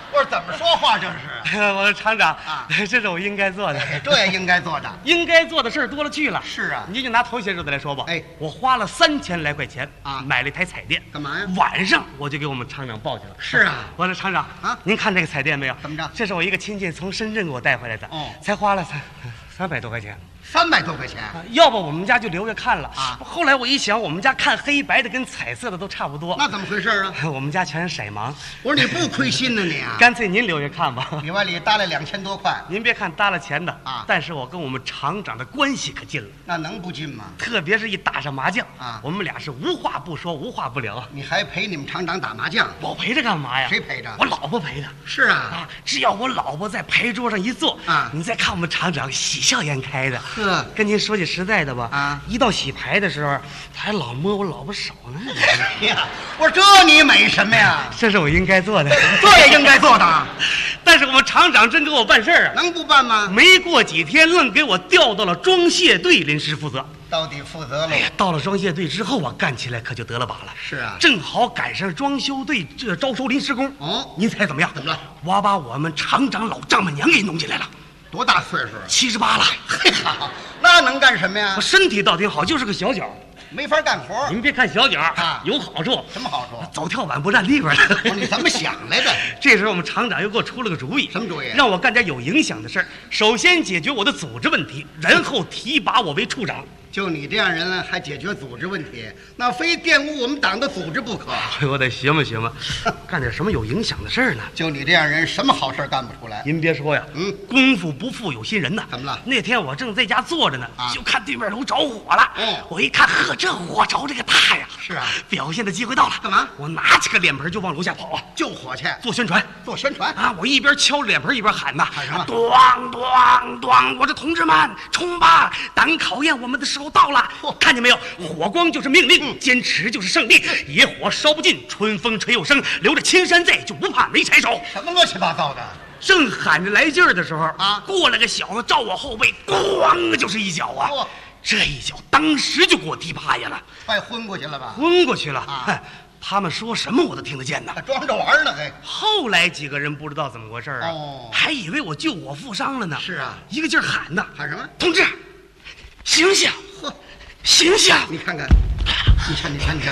我说怎么说话这是？ 我说厂长啊，这是我应该做的， 这也应该做的， 应该做的事儿多了去了。 是啊， 你就拿头些日子来说吧，我花了3000来块钱啊，买了一台彩电， 干嘛呀？ 晚上我就给我们厂长报去了。 是啊， 我说厂长啊，您看这个彩电没有？ 怎么着？ 这是我一个亲戚从深圳给我带回来的，才花了300多块钱。 300多块钱， 要不我们家就留着看了啊。后来我一想，我们家看黑白的跟彩色的都差不多， 那怎么回事啊？ 我们家全是色盲。 我说你不亏心呢你啊？ 干脆您留着看吧。 里外里搭了2000多块， 您别看搭了钱的啊，但是我跟我们厂长的关系可近了。 那能不近吗？ 特别是一打上麻将啊，我们俩是无话不说，无话不聊。 你还陪你们厂长打麻将？ 我陪着干嘛呀？ 谁陪着？ 我老婆陪着。 是啊， 只要我老婆在牌桌上一坐啊，你再看我们厂长喜笑颜开的。 呵， 跟您说句实在的吧啊，一到洗牌的时候，他还老摸我老婆手呢。 呀，我说这你美什么呀？ 这是我应该做的， 这也应该做的。 但是我们厂长真给我办事儿啊， 能不办吗？ 没过几天，愣给我调到了装卸队临时负责。 到底负责了？ 哎呀，到了装卸队之后啊，干起来可就得了把了。 是啊， 正好赶上装修队这招收临时工。 哦， 您猜怎么样？ 怎么了？ 我把我们厂长老丈母娘给弄进来了。 多大岁数 ？78了。 嘿好，那能干什么呀？ 我身体倒挺好，就是个小脚， 没法干活。 您别看小脚啊，有好处。 什么好处？ 走跳板不占地方。 你怎么想来的？ 这时候我们厂长又给我出了个主意。 什么主意？ 让我干点有影响的事儿。首先解决我的组织问题，然后提拔我为处长。 就你这样人还解决组织问题，那非玷污我们党的组织不可。 我得学嘛学嘛，干点什么有影响的事儿呢？ 就你这样人，什么好事干不出来？ 您别说呀，功夫不负有心人呐。 怎么了？ 那天我正在家坐着呢，就看对面楼着火了。我一看，呵，这火着这个大呀！ 是啊， 表现的机会到了。 干嘛？ 我拿起个脸盆就往楼下跑啊！ 救火去， 做宣传， 做宣传啊！我一边敲脸盆一边喊呐， 喊什么？ 咣咣咣！我说同志们，冲吧！党考验我们的时候到了。看见没有？火光就是命令，坚持就是胜利。野火烧不尽，春风吹又生。留着青山在，就不怕没柴烧。 什么乱七八糟的！ 正喊着来劲儿的时候啊，过来个小子照我后背，咣就是一脚啊！这一脚当时就给我踢趴下了， 快昏过去了吧？ 昏过去了啊！他们说什么我都听得见呢， 装着玩呢。嘿， 后来几个人不知道怎么回事啊，还以为我救火负伤了呢。 是啊， 一个劲儿喊呐， 喊什么？ 同志，醒醒！醒醒！ 你看看，你瞧，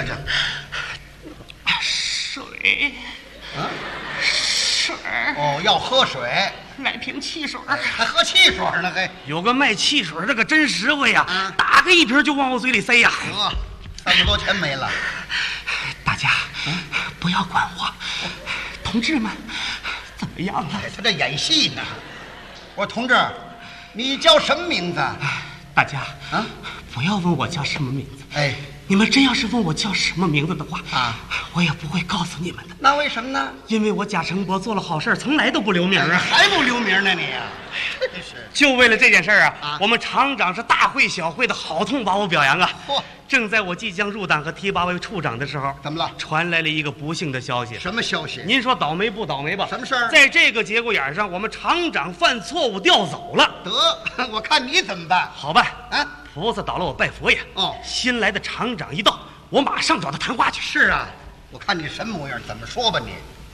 水啊， 水哦，要喝水， 来瓶汽水， 还喝汽水呢？嘿， 有个卖汽水的可真实惠呀，打开一瓶就往我嘴里塞呀。 3么多钱没了。 大家不要管我，同志们怎么样了？ 他这演戏呢。我说同志，你叫什么名字？ 大家啊，不要问我叫什么名字。 哎， 你们真要是问我叫什么名字的话啊， 我也不会告诉你们的。 那为什么呢？ 因为我贾成伯做了好事，从来都不留名啊。 还不留名呢你啊？ 就为了这件事啊，我们厂长是大会小会的好痛把我表扬啊。正在我即将入党和提拔为处长的时候， 怎么了？ 传来了一个不幸的消息。 什么消息？ 您说倒霉不倒霉吧？ 什么事儿？ 在这个节骨眼上，我们厂长犯错误调走了。 得，我看你怎么办？ 好办啊！ 菩萨倒了我拜佛爷。新来的厂长一到，我马上找他谈话去。 是啊，我看你什么模样，怎么说吧你？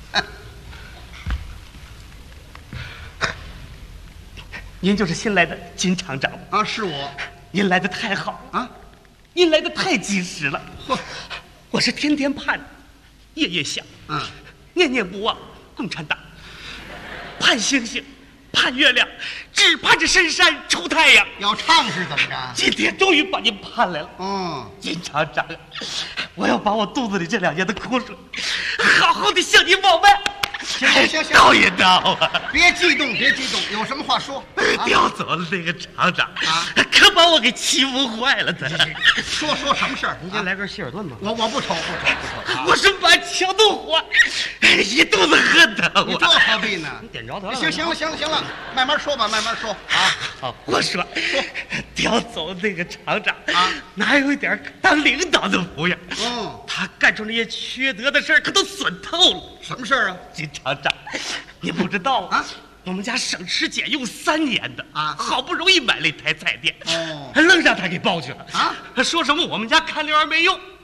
您就是新来的金厂长啊？是我。 您来的太好啊！您来的太及时了。我是天天盼，夜夜想，念念不忘共产党，盼星星，盼月亮，只盼着深山出太阳。 要唱是怎么着？ 今天终于把您盼来了。金厂长，我要把我肚子里这2年的苦水，好好的向您报办。 行， 道也道啊！ 别激动，有什么话说。 调走了那个厂长啊，可把我给欺负坏了的。 说什么事儿？ 您先来根希尔顿吧。 我不抽。 我是把枪都火，一肚子恨的。 你这何必呢？ 你点着得了。 行了，慢慢说吧，慢慢说啊。 好，我说，调走那个厂长啊，哪有一点当领导的模样？他干出那些缺德的事儿，可都损透了。 什么事儿啊？ 金厂长，你不知道啊？我们家省吃俭用3年的啊，好不容易买了一台彩电，愣让他给抱去了啊！说什么我们家看帘没用，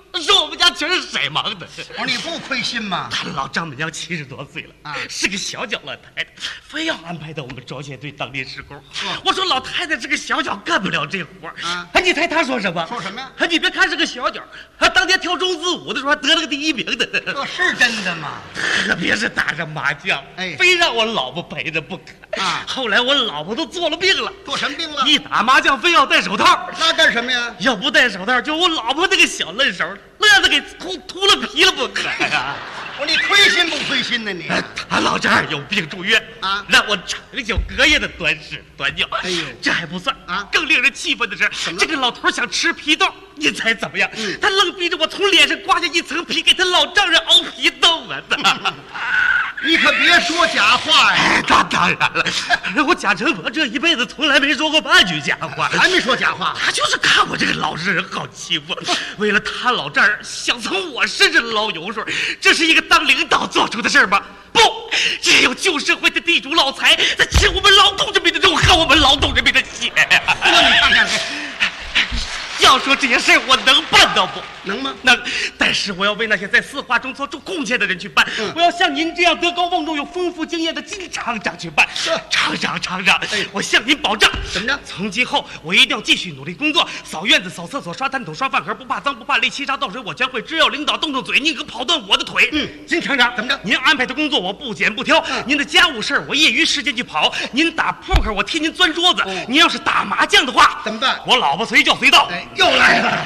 说我们家全是色盲的。 我说你不亏心吗？ 他老丈母娘70多岁了啊，是个小脚老太太，非要安排到我们招贤队当临时工。我说老太太这个小脚干不了这活啊。你猜他说什么？ 说什么呀？ 你别看是个小脚，当年跳中字舞的时候还得了个第1名的。 这是真的吗？ 特别是打上麻将，非让我老婆陪着不可啊。后来我老婆都做了病了。 做什么病了？ 一打麻将非要戴手套。 那干什么呀？ 要不戴手套，就我老婆那个小嫩手，乐子给秃了皮了不可呀！ 我说你亏心不亏心呢？你他老丈人有病住院啊，让我长久隔夜的端屎端尿。哎呦，这还不算啊，更令人气愤的是，这个老头想吃皮豆，你猜怎么样？他愣逼着我从脸上刮下一层皮，给他老丈人熬皮豆啊！ 你可别说假话呀！ 那当然了，我贾成伯这一辈子从来没说过半句假话， 还没说假话。 他就是看我这个老实人好欺负，为了他老丈人想从我身上捞油水，这是一个当领导做出的事吗？不，只有旧社会的地主老财在吃我们劳动人民的肉，喝我们劳动人民的血。 那你看看。 要说这些事儿我能办到不？ 能吗？ 能，但是我要为那些在四化中做出贡献的人去办。我要像您这样德高望重、有丰富经验的金厂长去办。厂长，我向您保证， 怎么着？ 从今后我一定要继续努力工作，扫院子、扫厕所、刷痰桶、刷饭盒，不怕脏，不怕累，沏茶倒水我全会。只要领导动动嘴，宁可跑断我的腿。金厂长，怎么着？您安排的工作我不拣不挑，您的家务事儿我业余时间去跑，您打扑克我替您钻桌子，您要是打麻将的话， 怎么办？ 我老婆随叫随到。 又来了。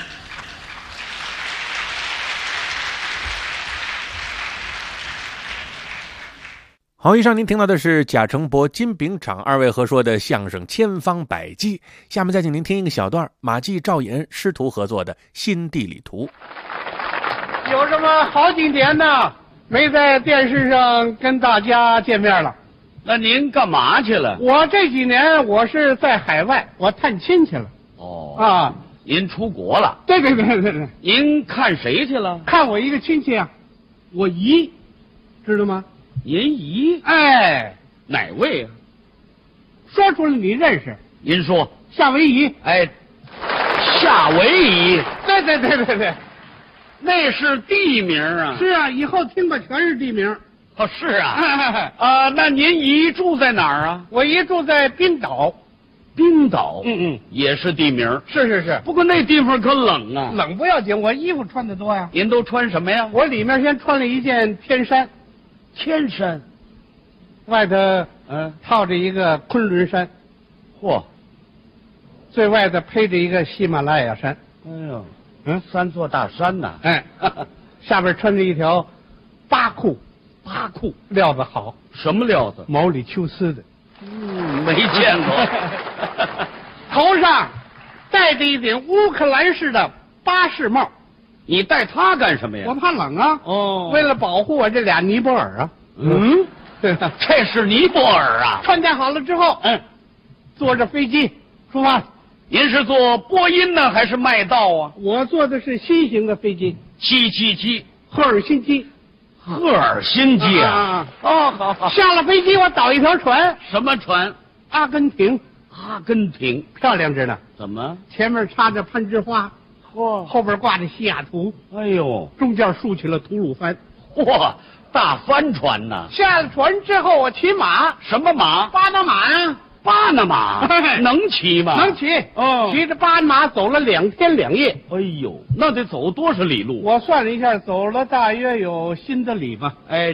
好，以上您听到的是贾成伯、金炳昶二位合说的相声《千方百计》，下面再请您听一个小段马季、赵寅师徒合作的《新地理图》。 有什么好几年呢，没在电视上跟大家见面了。 那您干嘛去了？ 我这几年我是在海外，我探亲去了。 哦啊， 您出国了？ 对。 您看谁去了？ 看我一个亲戚啊，我姨，知道吗？ 您姨？ 哎， 哪位啊？ 说出来你认识？ 您说。 夏威夷。 哎，夏威夷。 对， 那是地名啊。 是啊，以后听吧，全是地名。 哦，是啊。那您姨住在哪儿啊？ 我姨住在冰岛。 冰岛，也是地名。 是。 不过那地方可冷啊。 冷不要紧，我衣服穿得多呀。 您都穿什么呀？ 我里面先穿了一件天衫。 天山， 外头套着一个昆仑山， 嚯， 最外头配着一个喜马拉雅山。 哎呦，3座大山呐！ 哎，下边穿着一条八裤，料子好。 什么料子？ 毛里求斯的。 没见过。 头上戴着一顶乌克兰式的巴士帽。 你戴它干什么呀？ 我怕冷啊。 哦， 为了保护我这俩尼泊尔啊。 这是尼泊尔啊。 穿戴好了之后，坐着飞机出发。 您是坐波音呢，还是麦道啊？ 我坐的是新型的飞机 ，777 赫尔辛基。 赫尔辛基啊！ 哦，好。下了飞机，我倒一条船。 什么船？ 阿根廷。漂亮着呢。 怎么？ 前面插着攀枝花。后边挂着西雅图， 哎呦， 中间竖起了吐鲁番， 嚯，大帆船呐！ 下了船之后，我骑马。 什么马？ 巴拿马呀！ 巴拿马能骑吗？ 能骑。哦，骑着巴拿马走了2天2夜。 哎呦，那得走多少里路？ 我算了一下，走了大约有新的里吧。 哎，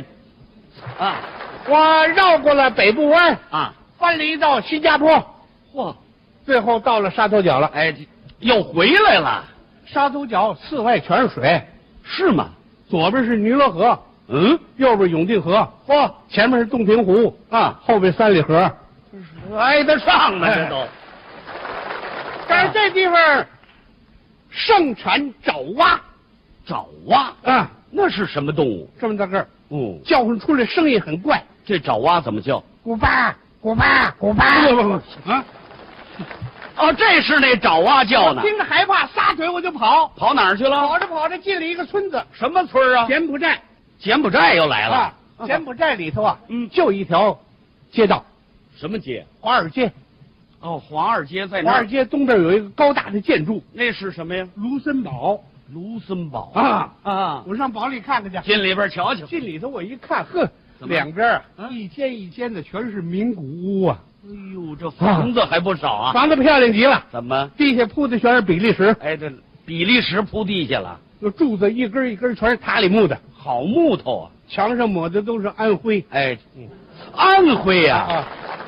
我绕过了北部湾啊， 翻了一道新加坡， 嚯， 最后到了沙头角了。 哎，又回来了。 沙头角四外全是水， 是吗？ 左边是尼罗河，右边永定河，前面是洞庭湖啊，后边三里河， 挨得上呢，这都。 但是这地方盛产爪哇， 爪哇啊， 那是什么动物？ 这么大个儿，叫唤出来声音很怪。 这爪哇怎么叫？ 古巴，古巴，古巴。啊！ 哦，这是那爪哇叫呢。 听着害怕，撒腿我就跑。 跑哪儿去了？ 跑着进了一个村子。 什么村啊？ 柬埔寨。 柬埔寨又来了。 柬埔寨里头啊，就一条街道。 什么街？ 华尔街。 哦，华尔街在那儿。 华尔街东边有一个高大的建筑， 那是什么呀？ 卢森堡。 卢森堡啊！我上堡里看看去， 进里边瞧瞧。 进里头我一看，呵，两边一间一间的全是名古屋啊！ 哎呦，这房子还不少啊！ 房子漂亮极了。 怎么？ 地下铺的全是比利时。 哎，这比利时铺地下了。 那柱子一根一根全是塔里木的， 好木头啊！ 墙上抹的都是安徽。 哎，安徽呀！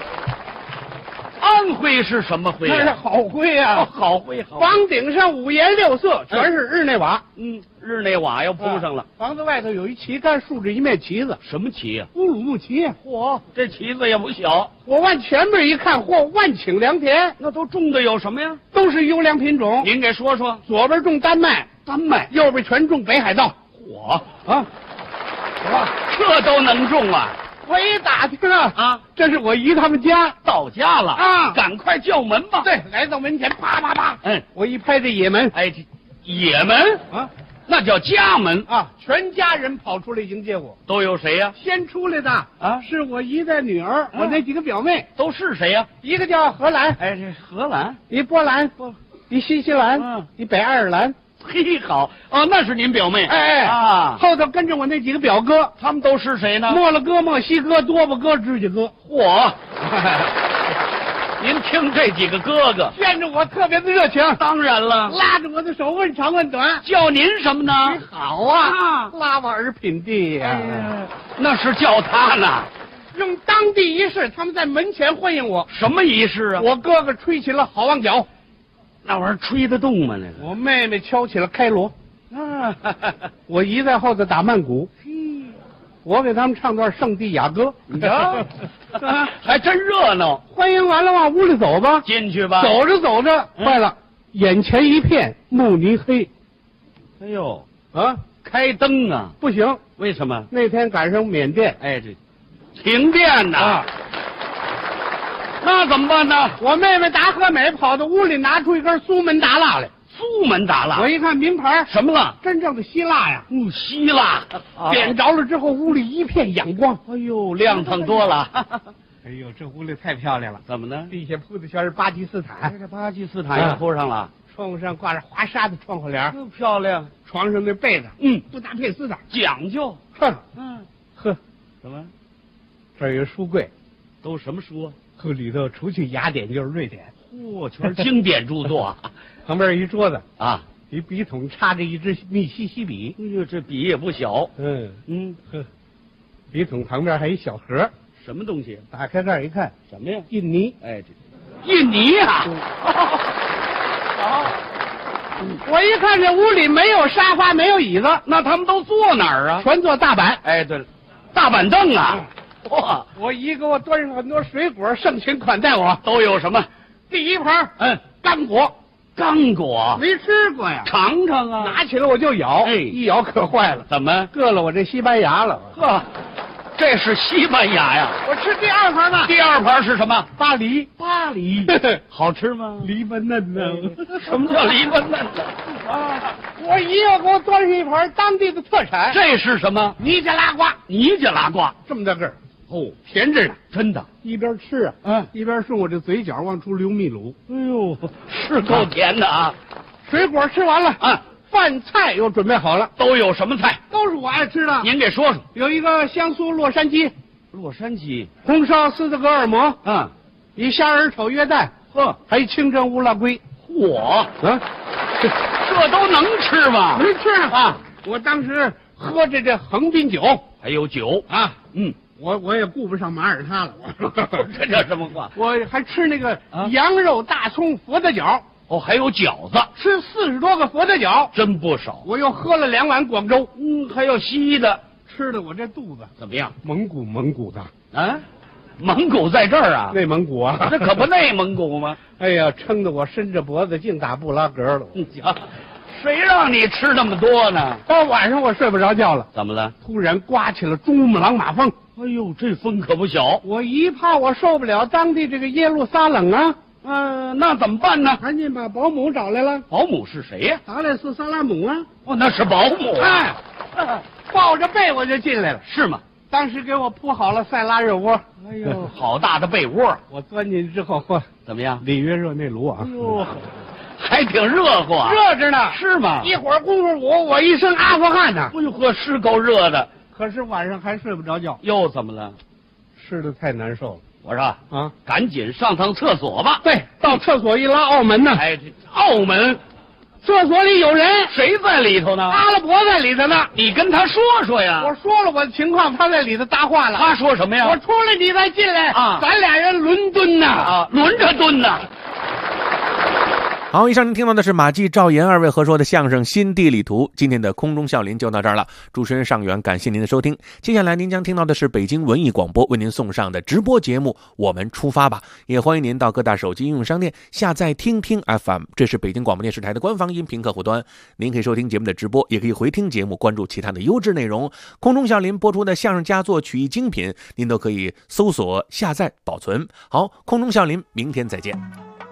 安徽是什么徽？ 那是好徽啊！ 好徽，好。 房顶上五颜六色，全是日内瓦。 日内瓦要铺上了。 房子外头有一旗杆，竖着一面旗子。 什么旗呀？ 乌鲁木齐。 嚯，这旗子也不小。 我往前面一看，嚯，万顷良田， 那都种的有什么呀？ 都是优良品种。 您给说说。 左边种丹麦，右边全种北海道。 嚯啊！哇，这都能种啊！ 我一打听这是我姨他们家， 到家了啊！ 赶快叫门吧。 对，来到门前，啪啪啪，我一拍这野门， 哎，这野门啊，那叫家门啊！全家人跑出来迎接我， 都有谁呀？ 先出来的啊，是我姨的女儿，我那几个表妹， 都是谁呀？ 一个叫荷兰， 哎，这荷兰， 一波兰，一新西兰，一北爱尔兰。 嘿，好哦，那是您表妹， 哎啊， 后头跟着我那几个表哥， 他们都是谁呢？ 墨了哥、墨西哥、多巴哥、指甲哥。 嚯！您听这几个哥哥， 见着我特别的热情。 当然了， 拉着我的手问长问短， 叫您什么呢？ 你好啊，拉瓦尔品弟呀， 那是叫他呢。 用当地仪式，他们在门前欢迎我。 什么仪式啊？ 我哥哥吹起了好望角。 那玩意儿吹得动吗？那个， 我妹妹敲起了开锣，我姨在后头打曼谷，我给他们唱段圣地亚哥， 你瞧，还真热闹。 欢迎完了，往屋里走吧， 进去吧。 走着走着，坏了，眼前一片慕尼黑。 哎呦啊，开灯啊， 不行， 为什么？ 那天赶上缅甸， 哎，这停电呐。那怎么办呢？ 我妹妹达和美跑到屋里，拿出一根苏门答腊来。 苏门答腊， 我一看名牌， 什么了？ 真正的希腊呀！ 希腊。 点着了之后，屋里一片阳光。 哎呦，亮堂多了。 哎呦，这屋里太漂亮了。 怎么呢？ 地下铺的全是巴基斯坦。 这巴基斯坦也铺上了。 窗户上挂着华沙的窗户帘， 漂亮。 床上那被子，布达佩斯的， 讲究。 呵， 怎么？ 这儿有书柜， 都什么书啊？ 里头除去雅典就是瑞典， 嚯，全是经典著作。 旁边一桌子啊， 一笔筒插着一支密西西比。 哎呦，这笔也不小。 笔筒旁边还一小盒， 什么东西？ 打开盖一看， 什么呀？ 印尼。 哎，这印尼呀！ 好，我一看这屋里没有沙发，没有椅子， 那他们都坐哪儿啊？ 全坐大板。 哎，对了，大板凳啊。哇！ 我姨给我端上很多水果，盛情款待我。 都有什么？ 第一盘，干果， 干果没吃过呀， 尝尝啊！ 拿起来我就咬， 哎， 一咬可坏了， 怎么硌了我这西班牙了？ 呵，这是西班牙呀！ 我吃第二盘吧。 第二盘是什么？ 巴黎， 巴黎，好吃吗？ 梨巴嫩呢？ 什么叫梨巴嫩呢？ 啊！我姨又给我端上一盘当地的特产， 这是什么？ 尼加拉瓜， 尼加拉瓜这么大个儿。 哦， 甜着呢， 真的。 一边吃一边顺我这嘴角往出流秘鲁。 哎呦，是够甜的啊！ 水果吃完了饭菜又准备好了。 都有什么菜？ 都是我爱吃的。 您给说说。 有一个香酥洛杉矶，红烧斯德哥尔摩，一虾仁炒约旦，还有清蒸乌拉圭。 嚯这都能吃吗？ 能吃啊！我当时喝着这横滨酒， 还有酒啊，我也顾不上马耳他了， 这叫什么话？ 我还吃那个羊肉大葱佛得角。 哦，还有饺子， 吃40多个佛得角， 真不少。 我又喝了2碗广州， 还有稀的， 吃的我这肚子怎么样？ 蒙古的啊，蒙古在这儿啊？ 内蒙古啊， 这可不内蒙古吗？ 哎呀，撑得我伸着脖子净打布拉格了。 谁让你吃那么多呢？ 到晚上我睡不着觉了。 怎么了？ 突然刮起了珠穆朗玛峰。 哎呦，这风可不小。 我一怕我受不了当地这个耶路撒冷啊。 那怎么办呢？ 赶紧把保姆找来了。 保姆是谁呀？ 达赖斯萨拉姆啊。 哦，那是保姆。 哎，抱着被我就进来了。 是吗？ 当时给我铺好了塞拉热窝。 哎呦，好大的被窝！ 我钻进去之后， 怎么样？ 里约热内卢啊。 哎呦， 还挺热乎啊。 热着呢。 是吗？ 一会儿功夫我一身阿富汗呢。 哎呦呵，是够热的。 可是晚上还睡不着觉。 又怎么了？ 吃的太难受了。 我说啊，赶紧上趟厕所吧。 对，到厕所一拉，澳门呢？ 哎，澳门， 厕所里有人。 谁在里头呢？ 阿拉伯在里头呢。 你跟他说说呀。 我说了我的情况，他在里头搭话了。 他说什么呀？ 我出来，你再进来啊， 咱俩人轮蹲呐。 啊，轮着蹲呐。 好，以上您听到的是马季、赵岩二位合说的相声《新地理图》。今天的空中笑林就到这儿了，主持人尚远，感谢您的收听。接下来您将听到的是北京文艺广播为您送上的直播节目《我们出发吧》，也欢迎您到各大手机应用商店下载听听 FM， 这是北京广播电视台的官方音频客户端。您可以收听节目的直播，也可以回听节目，关注其他的优质内容。空中笑林播出的相声佳作、曲艺精品，您都可以搜索、下载、保存。好，空中笑林，明天再见。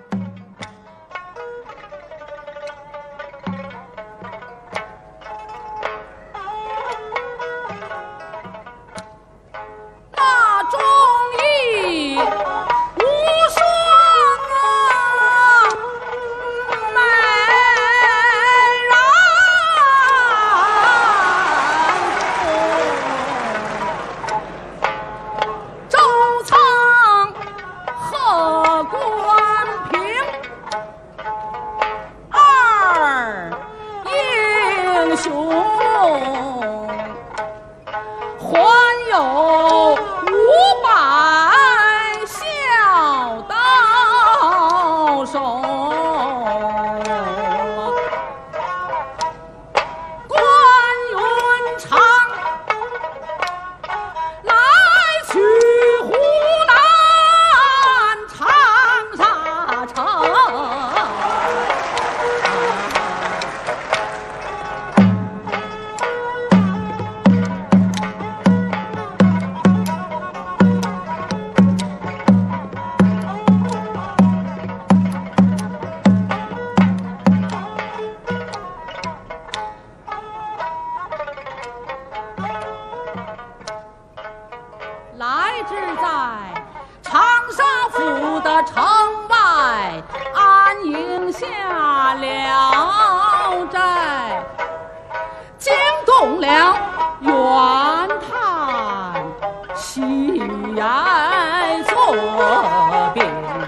来至在长沙府的城外，安营下了寨，惊动了袁谭喜爱作兵，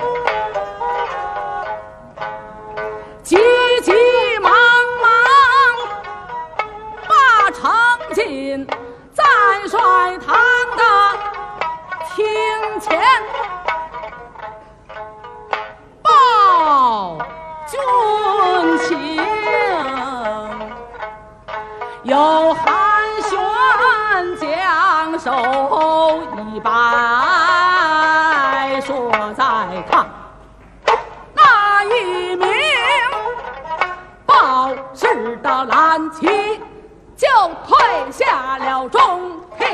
急急忙忙把城进赞帅堂的厅前，报军情，有韩玄将手一摆，说在看那一名报事的蓝旗，就退下了中庭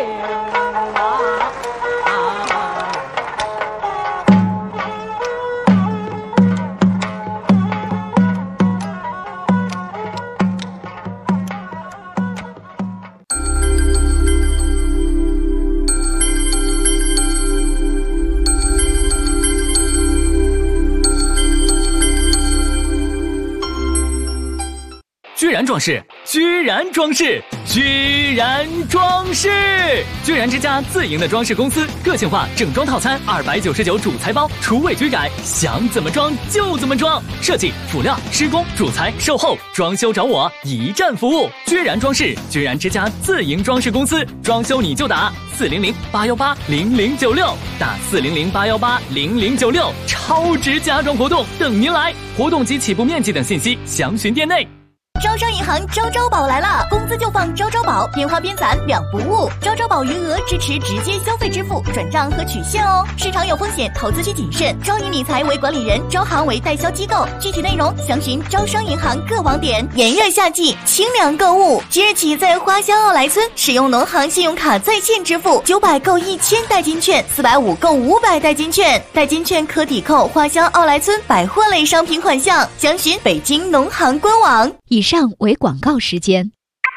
居然装饰，居然装饰，居然装饰！居然之家自营的装饰公司，个性化整装套餐299主材包，厨卫居改，想怎么装就怎么装。设计、辅料、施工、主材、售后、装修找我，一站服务。居然装饰，居然之家自营装饰公司，装修你就打400-818-0096，打400-818-0096，超值家装活动等您来，活动及起步面积等信息详询店内。 招商银行招招宝来了，工资就放招招宝，边花边攒两不误。招招宝余额支持直接消费支付、转账和取现哦。市场有风险，投资需谨慎。招银理财为管理人，招行为代销机构。具体内容详询招商银行各网点。炎热夏季，清凉购物，即日起在花乡奥莱村使用农行信用卡在线支付，900购1000代金券，450购500代金券，代金券可抵扣花乡奥莱村百货类商品款项。详询北京农行官网。 以上为广告时间。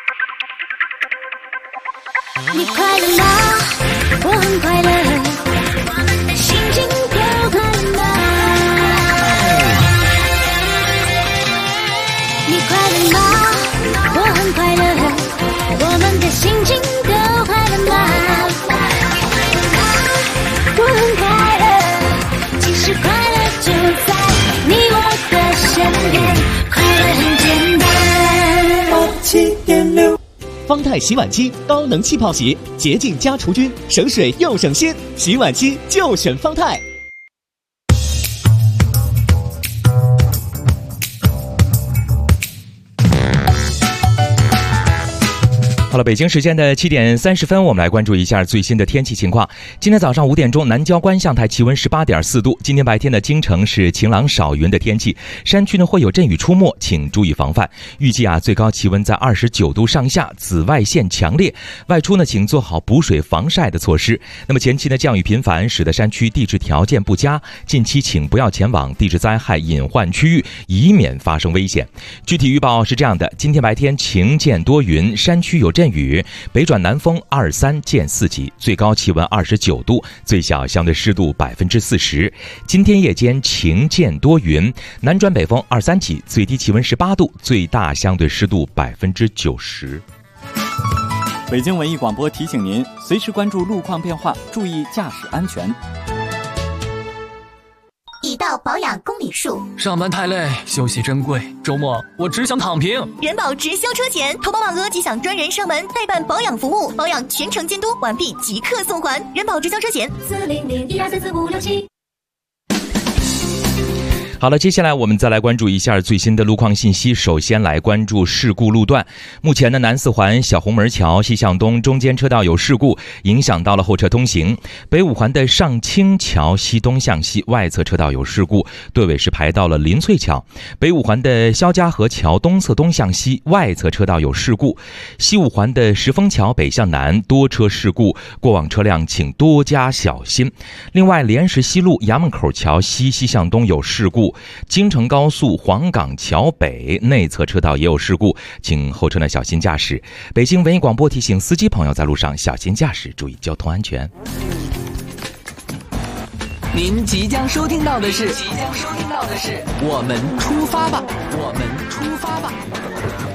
你快乐吗？我很快乐，我们的心情都快乐。 方太洗碗机高能气泡洗，洁净加除菌，省水又省心，洗碗机就选方太。 好了，北京时间的7点30分，我们来关注一下最新的天气情况。今天早上5点钟，南郊观象台气温18.4度。今天白天的京城是晴朗少云的天气，山区呢会有阵雨出没，请注意防范。预计最高气温在29度上下，紫外线强烈，外出呢请做好补水防晒的措施。那么前期呢降雨频繁，使得山区地质条件不佳，近期请不要前往地质灾害隐患区域，以免发生危险。具体预报是这样的：今天白天晴见多云，山区有阵雨，北转南风2、3见4级，最高气温29度，最小相对湿度40%。今天夜间晴见多云，南转北风2、3级，最低气温18度，最大相对湿度90%。 北京文艺广播提醒您，随时关注路况变化，注意驾驶安全。 已到保养公里数， 上班太累，休息珍贵，周末我只想躺平。 人保直销车险，投保满额即享专人上门代办保养服务，保养全程监督，完毕即刻送还。人保直销车险40012344567。 好了，接下来我们再来关注一下最新的路况信息。首先来关注事故路段。目前的南四环小红门桥西向东中间车道有事故，影响到了后车通行。北五环的上清桥西东向西外侧车道有事故，队尾是排到了林翠桥。北五环的肖家河桥东侧东向西外侧车道有事故。西五环的石峰桥北向南多车事故，过往车辆请多加小心。另外，莲石西路衙门口桥西向东有事故。京承高速黄岗桥北内侧车道也有事故，请后车呢小心驾驶。北京文艺广播提醒司机朋友在路上小心驾驶，注意交通安全。 您即将收听到的是我们出发吧，我们出发吧。